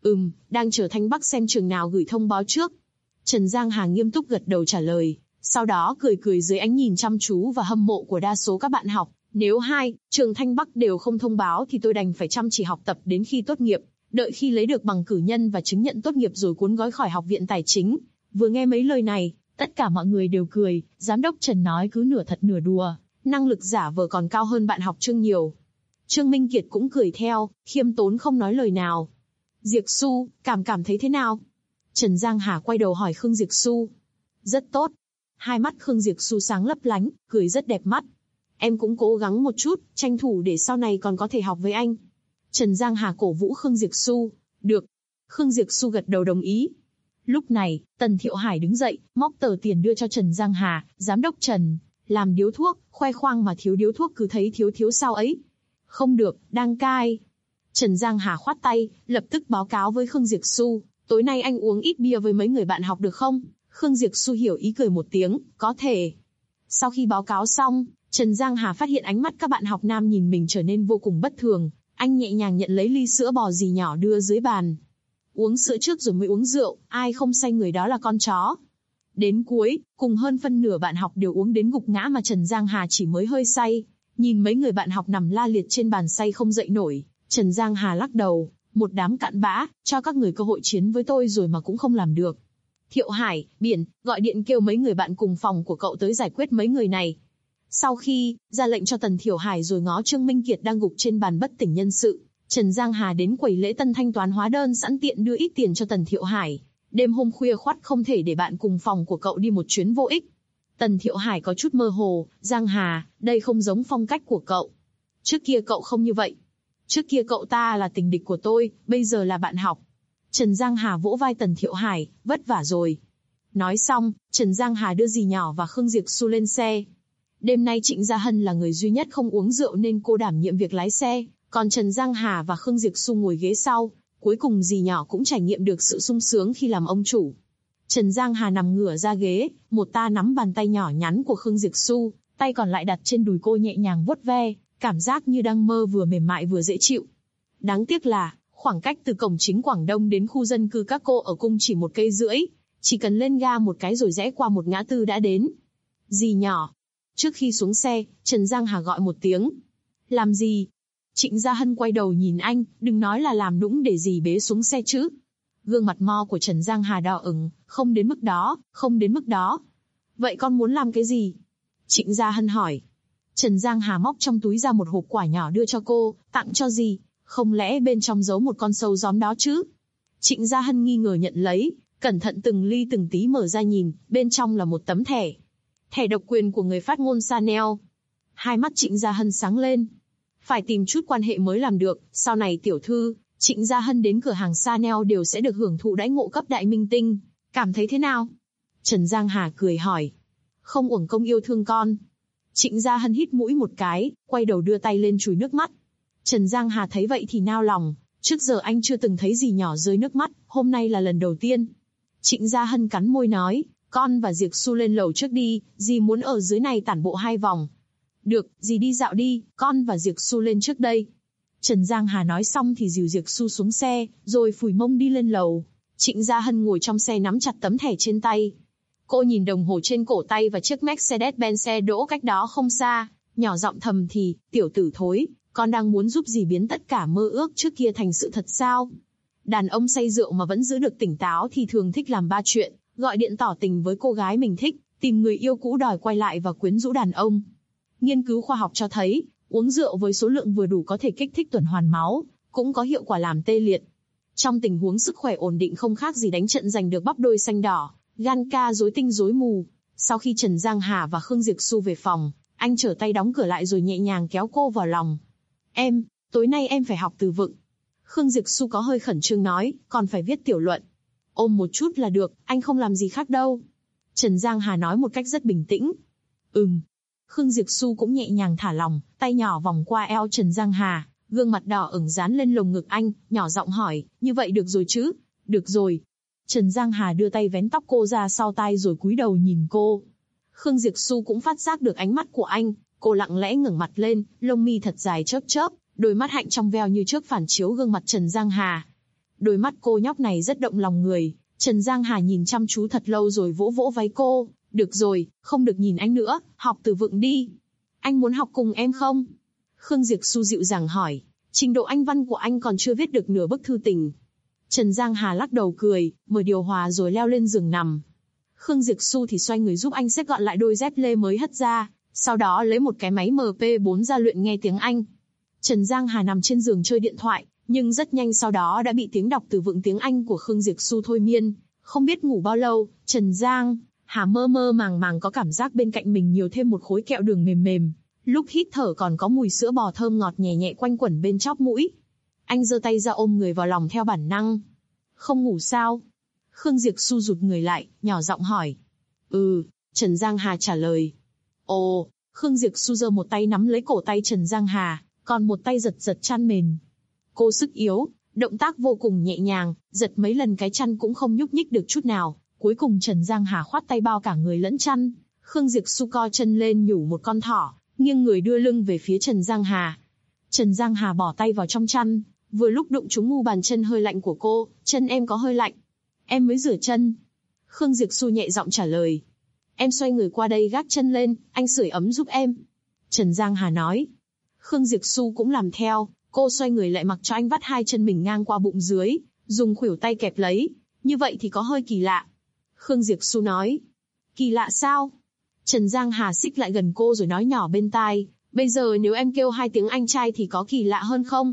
Đang chờ Thanh Bắc xem trường nào gửi thông báo trước. Trần Giang Hà nghiêm túc gật đầu trả lời, sau đó cười dưới ánh nhìn chăm chú và hâm mộ của đa số các bạn học. Nếu trường Thanh Bắc đều không thông báo thì tôi đành phải chăm chỉ học tập đến khi tốt nghiệp, đợi khi lấy được bằng cử nhân và chứng nhận tốt nghiệp rồi cuốn gói khỏi học viện tài chính. Vừa nghe mấy lời này, tất cả mọi người đều cười, giám đốc Trần nói cứ nửa thật nửa đùa, năng lực giả vờ còn cao hơn bạn học Trương nhiều. Trương Minh Kiệt cũng cười theo, khiêm tốn không nói lời nào. Diệc Xu, cảm thấy thế nào? Trần Giang Hà quay đầu hỏi Khương Diệc Xu. Rất tốt. Hai mắt Khương Diệc Xu sáng lấp lánh, cười rất đẹp mắt. Em cũng cố gắng một chút, tranh thủ để sau này còn có thể học với anh. Trần Giang Hà cổ vũ Khương Diệp Xu. Được. Khương Diệp Xu gật đầu đồng ý. Lúc này, Tần Thiệu Hải đứng dậy, móc tờ tiền đưa cho Trần Giang Hà. Giám đốc Trần, làm điếu thuốc, khoe khoang mà thiếu điếu thuốc cứ thấy thiếu sao ấy. Không được, đang cai. Trần Giang Hà khoát tay, lập tức báo cáo với Khương Diệp Xu. Tối nay anh uống ít bia với mấy người bạn học được không? Khương Diệp Xu hiểu ý cười một tiếng, có thể. Sau khi báo cáo xong, Trần Giang Hà phát hiện ánh mắt các bạn học nam nhìn mình trở nên vô cùng bất thường. Anh nhẹ nhàng nhận lấy ly sữa bò gì nhỏ đưa dưới bàn. Uống sữa trước rồi mới uống rượu, ai không say người đó là con chó. Đến cuối, cùng hơn phân nửa bạn học đều uống đến gục ngã mà Trần Giang Hà chỉ mới hơi say. Nhìn mấy người bạn học nằm la liệt trên bàn say không dậy nổi, Trần Giang Hà lắc đầu, một đám cặn bã, cho các người cơ hội chiến với tôi rồi mà cũng không làm được. Thiệu Hải, Biển, gọi điện kêu mấy người bạn cùng phòng của cậu tới giải quyết mấy người này. Sau khi ra lệnh cho Tần Thiệu Hải rồi ngó Trương Minh Kiệt đang gục trên bàn bất tỉnh nhân sự, Trần Giang Hà đến quầy lễ tân thanh toán hóa đơn sẵn tiện đưa ít tiền cho Tần Thiệu Hải. Đêm hôm khuya khoắt không thể để bạn cùng phòng của cậu đi một chuyến vô ích. Tần Thiệu Hải có chút mơ hồ, Giang Hà, đây không giống phong cách của cậu. Trước kia cậu không như vậy. Trước kia cậu ta là tình địch của tôi, bây giờ là bạn học. Trần Giang Hà vỗ vai Tần Thiệu Hải, vất vả rồi. Nói xong, Trần Giang Hà đưa dì nhỏ và Khương Diệp Xu lên xe. Đêm nay Trịnh Gia Hân là người duy nhất không uống rượu nên cô đảm nhiệm việc lái xe, còn Trần Giang Hà và Khương Diệp Xu ngồi ghế sau. Cuối cùng dì nhỏ cũng trải nghiệm được sự sung sướng khi làm ông chủ. Trần Giang Hà nằm ngửa ra ghế, một ta nắm bàn tay nhỏ nhắn của Khương Diệp Xu, tay còn lại đặt trên đùi cô nhẹ nhàng vuốt ve, cảm giác như đang mơ vừa mềm mại vừa dễ chịu. Đáng tiếc là, khoảng cách từ cổng chính Quảng Đông đến khu dân cư các cô ở cung chỉ 1,5 cây, chỉ cần lên ga một cái rồi rẽ qua một ngã tư đã đến. Dì nhỏ. Trước khi xuống xe, Trần Giang Hà gọi một tiếng. Làm gì? Trịnh Gia Hân quay đầu nhìn anh, đừng nói là làm nũng để dì bế xuống xe chứ. Gương mặt mo của Trần Giang Hà đỏ ửng, không đến mức đó, không đến mức đó. Vậy con muốn làm cái gì? Trịnh Gia Hân hỏi. Trần Giang Hà móc trong túi ra một hộp quả nhỏ đưa cho cô, tặng cho dì, không lẽ bên trong giấu một con sâu gióm đó chứ? Trịnh Gia Hân nghi ngờ nhận lấy, cẩn thận từng ly từng tí mở ra nhìn, bên trong là một tấm thẻ. Thẻ độc quyền của người phát ngôn Chanel. Hai mắt Trịnh Gia Hân sáng lên. Phải tìm chút quan hệ mới làm được, sau này tiểu thư, Trịnh Gia Hân đến cửa hàng Chanel đều sẽ được hưởng thụ đãi ngộ cấp đại minh tinh. Cảm thấy thế nào? Trần Giang Hà cười hỏi. Không uổng công yêu thương con. Trịnh Gia Hân hít mũi một cái, quay đầu đưa tay lên chùi nước mắt. Trần Giang Hà thấy vậy thì nao lòng, trước giờ anh chưa từng thấy gì nhỏ rơi nước mắt, hôm nay là lần đầu tiên. Trịnh Gia Hân cắn môi nói, con và Diệp Xu lên lầu trước đi, dì muốn ở dưới này tản bộ 2 vòng. Được, dì đi dạo đi, con và Diệp Xu lên trước đây. Trần Giang Hà nói xong thì dìu Diệp Xu xuống xe, rồi phủi mông đi lên lầu. Trịnh Gia Hân ngồi trong xe nắm chặt tấm thẻ trên tay. Cô nhìn đồng hồ trên cổ tay và chiếc Mercedes-Benz xe đỗ cách đó không xa, nhỏ giọng thầm thì, tiểu tử thối, con đang muốn giúp dì biến tất cả mơ ước trước kia thành sự thật sao? Đàn ông say rượu mà vẫn giữ được tỉnh táo thì thường thích làm 3 chuyện, gọi điện tỏ tình với cô gái mình thích, tìm người yêu cũ đòi quay lại và quyến rũ đàn ông. Nghiên cứu khoa học cho thấy, uống rượu với số lượng vừa đủ có thể kích thích tuần hoàn máu, cũng có hiệu quả làm tê liệt. Trong tình huống sức khỏe ổn định không khác gì đánh trận giành được bắp đôi xanh đỏ, gan ca rối tinh rối mù. Sau khi Trần Giang Hà và Khương Diệp Xu về phòng, anh trở tay đóng cửa lại rồi nhẹ nhàng kéo cô vào lòng. Em, tối nay em phải học từ vựng. Khương Diệp Xu có hơi khẩn trương nói, còn phải viết tiểu luận. Ôm một chút là được, anh không làm gì khác đâu. Trần Giang Hà nói một cách rất bình tĩnh. Khương Diệp Xu cũng nhẹ nhàng thả lòng, tay nhỏ vòng qua eo Trần Giang Hà, gương mặt đỏ ửng dán lên lồng ngực anh, nhỏ giọng hỏi, như vậy được rồi chứ? Được rồi. Trần Giang Hà đưa tay vén tóc cô ra sau tai rồi cúi đầu nhìn cô. Khương Diệp Xu cũng phát giác được ánh mắt của anh, cô lặng lẽ ngẩng mặt lên, lông mi thật dài chớp chớp, đôi mắt hạnh trong veo như trước phản chiếu gương mặt Trần Giang Hà. Đôi mắt cô nhóc này rất động lòng người, Trần Giang Hà nhìn chăm chú thật lâu rồi vỗ vỗ váy cô. Được rồi, không được nhìn anh nữa, học từ vựng đi. Anh muốn học cùng em không? Khương Diệp Xu dịu dàng hỏi, trình độ Anh văn của anh còn chưa viết được nửa bức thư tình. Trần Giang Hà lắc đầu cười, mở điều hòa rồi leo lên giường nằm. Khương Diệp Xu thì xoay người giúp anh xếp gọn lại đôi dép lê mới hất ra, sau đó lấy một cái máy MP4 ra luyện nghe tiếng Anh. Trần Giang Hà nằm trên giường chơi điện thoại, nhưng rất nhanh sau đó đã bị tiếng đọc từ vựng tiếng Anh của Khương Diệp Xu thôi miên. Không biết ngủ bao lâu, Trần Giang Hà mơ mơ màng màng có cảm giác bên cạnh mình nhiều thêm một khối kẹo đường mềm mềm. Lúc hít thở còn có mùi sữa bò thơm ngọt nhẹ nhẹ quanh quẩn bên chóp mũi. Anh giơ tay ra ôm người vào lòng theo bản năng. Không ngủ sao? Khương Diệp Xu rụt người lại, nhỏ giọng hỏi. Trần Giang Hà trả lời. Ồ, Khương Diệp Xu giơ một tay nắm lấy cổ tay Trần Giang Hà, còn một tay giật giật chăn mền. Cô sức yếu, động tác vô cùng nhẹ nhàng, giật mấy lần cái chăn cũng không nhúc nhích được chút nào. Cuối cùng Trần Giang Hà khoát tay bao cả người lẫn chăn. Khương Diệp Xu co chân lên nhủ một con thỏ, nghiêng người đưa lưng về phía Trần Giang Hà. Trần Giang Hà bỏ tay vào trong chăn, vừa lúc đụng trúng mu bàn chân hơi lạnh của cô. Chân em có hơi lạnh. Em mới rửa chân. Khương Diệp Xu nhẹ giọng trả lời. Em xoay người qua đây gác chân lên, anh sưởi ấm giúp em. Trần Giang Hà nói. Khương Diệp Xu cũng làm theo, cô xoay người lại mặc cho anh vắt hai chân mình ngang qua bụng dưới, dùng khuỷu tay kẹp lấy. Như vậy thì có hơi kỳ lạ. Khương Diệp Xu nói. Kỳ lạ sao? Trần Giang Hà xích lại gần cô rồi nói nhỏ bên tai. Bây giờ nếu em kêu 2 tiếng anh trai thì có kỳ lạ hơn không?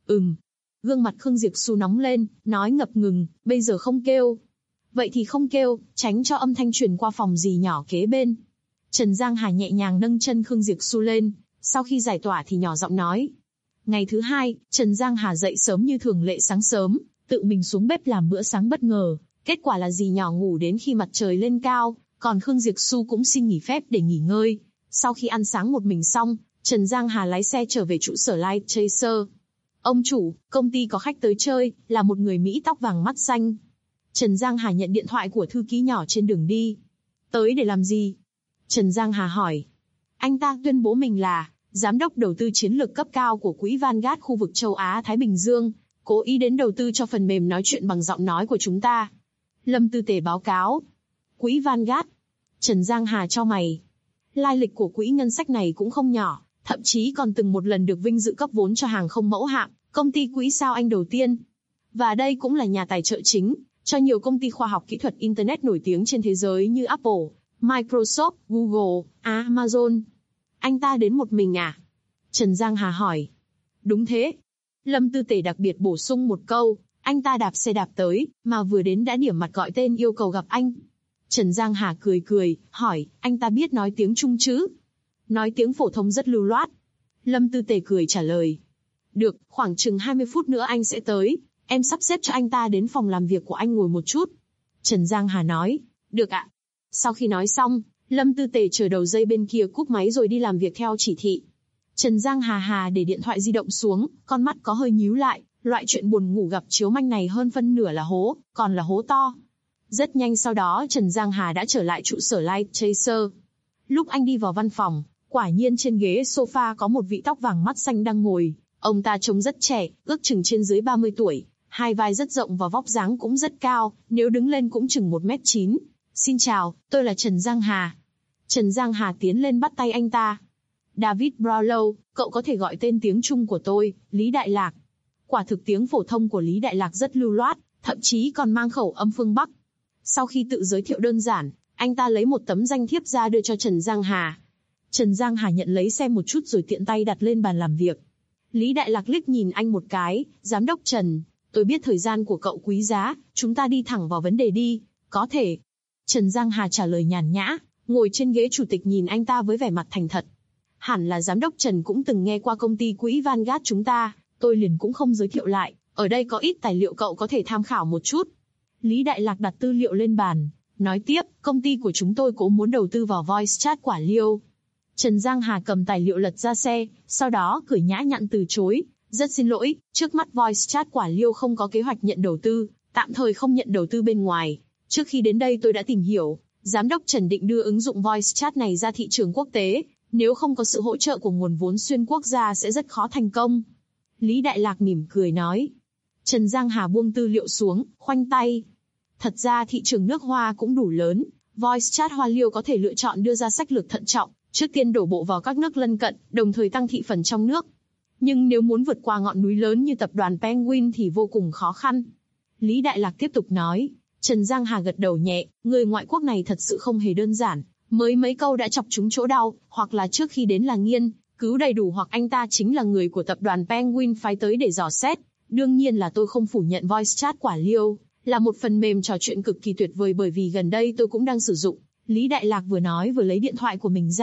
Gương mặt Khương Diệp Xu nóng lên, nói ngập ngừng, bây giờ không kêu. Vậy thì không kêu, tránh cho âm thanh truyền qua phòng dì nhỏ kế bên. Trần Giang Hà nhẹ nhàng nâng chân Khương Diệp Xu lên, sau khi giải tỏa thì nhỏ giọng nói. Ngày thứ 2, Trần Giang Hà dậy sớm như thường lệ sáng sớm, tự mình xuống bếp làm bữa sáng bất ngờ. Kết quả là dì nhỏ ngủ đến khi mặt trời lên cao, còn Khương Diệp Xu cũng xin nghỉ phép để nghỉ ngơi. Sau khi ăn sáng một mình xong, Trần Giang Hà lái xe trở về trụ sở Light Chaser. Ông chủ, công ty có khách tới chơi, là một người Mỹ tóc vàng mắt xanh. Trần Giang Hà nhận điện thoại của thư ký nhỏ trên đường đi. Tới để làm gì? Trần Giang Hà hỏi. Anh ta tuyên bố mình là giám đốc đầu tư chiến lược cấp cao của quỹ Vanguard khu vực châu Á-Thái Bình Dương, cố ý đến đầu tư cho phần mềm nói chuyện bằng giọng nói của chúng ta. Lâm Tư Tề báo cáo. Quỹ Vanguard. Trần Giang Hà chau mày. Lai lịch của quỹ ngân sách này cũng không nhỏ, thậm chí còn từng một lần được vinh dự cấp vốn cho hàng không mẫu hạm, công ty quỹ sao Anh đầu tiên. Và đây cũng là nhà tài trợ chính cho nhiều công ty khoa học kỹ thuật Internet nổi tiếng trên thế giới như Apple, Microsoft, Google, Amazon. Anh ta đến một mình à? Trần Giang Hà hỏi. Đúng thế. Lâm Tư Tề đặc biệt bổ sung một câu, anh ta đạp xe đạp tới, mà vừa đến đã điểm mặt gọi tên yêu cầu gặp anh. Trần Giang Hà cười cười, hỏi, anh ta biết nói tiếng Trung chứ? Nói tiếng phổ thông rất lưu loát. Lâm Tư Tề cười trả lời. Được, khoảng chừng 20 phút nữa anh sẽ tới, em sắp xếp cho anh ta đến phòng làm việc của anh ngồi một chút. Trần Giang Hà nói, được ạ. Sau khi nói xong, Lâm Tư Tề chờ đầu dây bên kia cúp máy rồi đi làm việc theo chỉ thị. Trần Giang Hà để điện thoại di động xuống, con mắt có hơi nhíu lại, loại chuyện buồn ngủ gặp chiếu manh này hơn phân nửa là hố, còn là hố to. Rất nhanh sau đó Trần Giang Hà đã trở lại trụ sở Light Chaser. Lúc anh đi vào văn phòng, quả nhiên trên ghế sofa có một vị tóc vàng mắt xanh đang ngồi. Ông ta trông rất trẻ, ước chừng trên dưới 30 tuổi, hai vai rất rộng và vóc dáng cũng rất cao, nếu đứng lên cũng chừng 1m9. Xin chào, tôi là Trần Giang Hà. Trần Giang Hà tiến lên bắt tay anh ta. David Brownlow, cậu có thể gọi tên tiếng Trung của tôi, Lý Đại Lạc. Quả thực tiếng phổ thông của Lý Đại Lạc rất lưu loát, thậm chí còn mang khẩu âm phương Bắc. Sau khi tự giới thiệu đơn giản, anh ta lấy một tấm danh thiếp ra đưa cho Trần Giang Hà. Trần Giang Hà nhận lấy xem một chút rồi tiện tay đặt lên bàn làm việc. Lý Đại Lạc liếc nhìn anh một cái, giám đốc Trần, tôi biết thời gian của cậu quý giá, chúng ta đi thẳng vào vấn đề đi, có thể. Trần Giang Hà trả lời nhàn nhã, ngồi trên ghế chủ tịch nhìn anh ta với vẻ mặt thành thật. Hẳn là giám đốc Trần cũng từng nghe qua công ty quỹ Vanguard chúng ta, tôi liền cũng không giới thiệu lại, ở đây có ít tài liệu cậu có thể tham khảo một chút. Lý Đại Lạc đặt tư liệu lên bàn, nói tiếp, công ty của chúng tôi cũng muốn đầu tư vào voice chat quả liêu. Trần Giang Hà cầm tài liệu lật ra xe, sau đó cười nhã nhặn từ chối, rất xin lỗi, trước mắt voice chat quả liêu không có kế hoạch nhận đầu tư, tạm thời không nhận đầu tư bên ngoài. Trước khi đến đây tôi đã tìm hiểu, giám đốc Trần định đưa ứng dụng voice chat này ra thị trường quốc tế, nếu không có sự hỗ trợ của nguồn vốn xuyên quốc gia sẽ rất khó thành công. Lý Đại Lạc mỉm cười nói. Trần Giang Hà buông tư liệu xuống, khoanh tay. Thật ra thị trường nước Hoa cũng đủ lớn, voice chat Hoa Liêu có thể lựa chọn đưa ra sách lược thận trọng, trước tiên đổ bộ vào các nước lân cận, đồng thời tăng thị phần trong nước. Nhưng nếu muốn vượt qua ngọn núi lớn như tập đoàn Penguin thì vô cùng khó khăn. Lý Đại Lạc tiếp tục nói. Trần Giang Hà gật đầu nhẹ, người ngoại quốc này thật sự không hề đơn giản, mới mấy câu đã chọc trúng chỗ đau, hoặc là trước khi đến là nghiên cứu đầy đủ hoặc anh ta chính là người của tập đoàn Penguin phái tới để dò xét. Đương nhiên là tôi không phủ nhận voice chat quả liêu là một phần mềm trò chuyện cực kỳ tuyệt vời bởi vì gần đây tôi cũng đang sử dụng. Lý Đại Lạc vừa nói vừa lấy điện thoại của mình ra,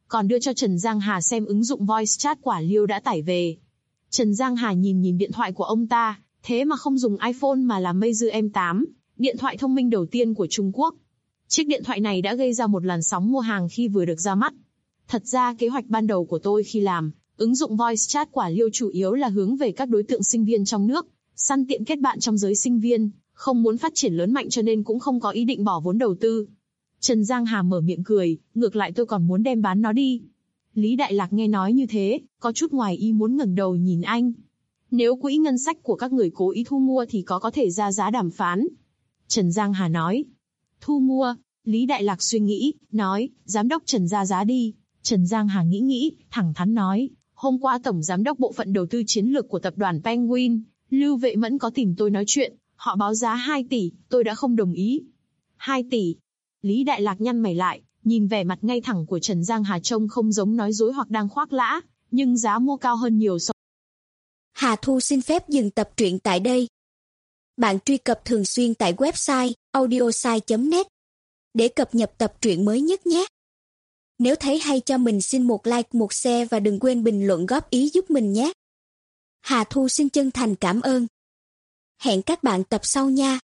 còn đưa cho Trần Giang Hà xem ứng dụng voice chat quả Liêu đã tải về. Trần Giang Hà nhìn điện thoại của ông ta, thế mà không dùng iPhone mà là Meizu M8, điện thoại thông minh đầu tiên của Trung Quốc. Chiếc điện thoại này đã gây ra một làn sóng mua hàng khi vừa được ra mắt. Thật ra kế hoạch ban đầu của tôi khi làm ứng dụng voice chat quả Liêu chủ yếu là hướng về các đối tượng sinh viên trong nước, săn tiện kết bạn trong giới sinh viên, không muốn phát triển lớn mạnh cho nên cũng không có ý định bỏ vốn đầu tư. Trần Giang Hà mở miệng cười, ngược lại tôi còn muốn đem bán nó đi. Lý Đại Lạc nghe nói như thế, có chút ngoài ý muốn ngẩng đầu nhìn anh. Nếu quỹ ngân sách của các người cố ý thu mua thì có thể ra giá đàm phán. Trần Giang Hà nói. Thu mua, Lý Đại Lạc suy nghĩ, nói, giám đốc Trần ra giá đi. Trần Giang Hà nghĩ, thẳng thắn nói, hôm qua Tổng Giám đốc Bộ phận Đầu tư Chiến lược của tập đoàn Penguin, Lưu Vệ Mẫn có tìm tôi nói chuyện, họ báo giá 2 tỷ, tôi đã không đồng ý. 2 tỷ. Lý Đại Lạc nhăn mày lại, nhìn vẻ mặt ngay thẳng của Trần Giang Hà trông không giống nói dối hoặc đang khoác lác, nhưng giá mua cao hơn nhiều so. Hà Thu xin phép dừng tập truyện tại đây. Bạn truy cập thường xuyên tại website audiosai.net để cập nhật tập truyện mới nhất nhé. Nếu thấy hay cho mình xin một like, một share và đừng quên bình luận góp ý giúp mình nhé. Hà Thu xin chân thành cảm ơn. Hẹn các bạn tập sau nha.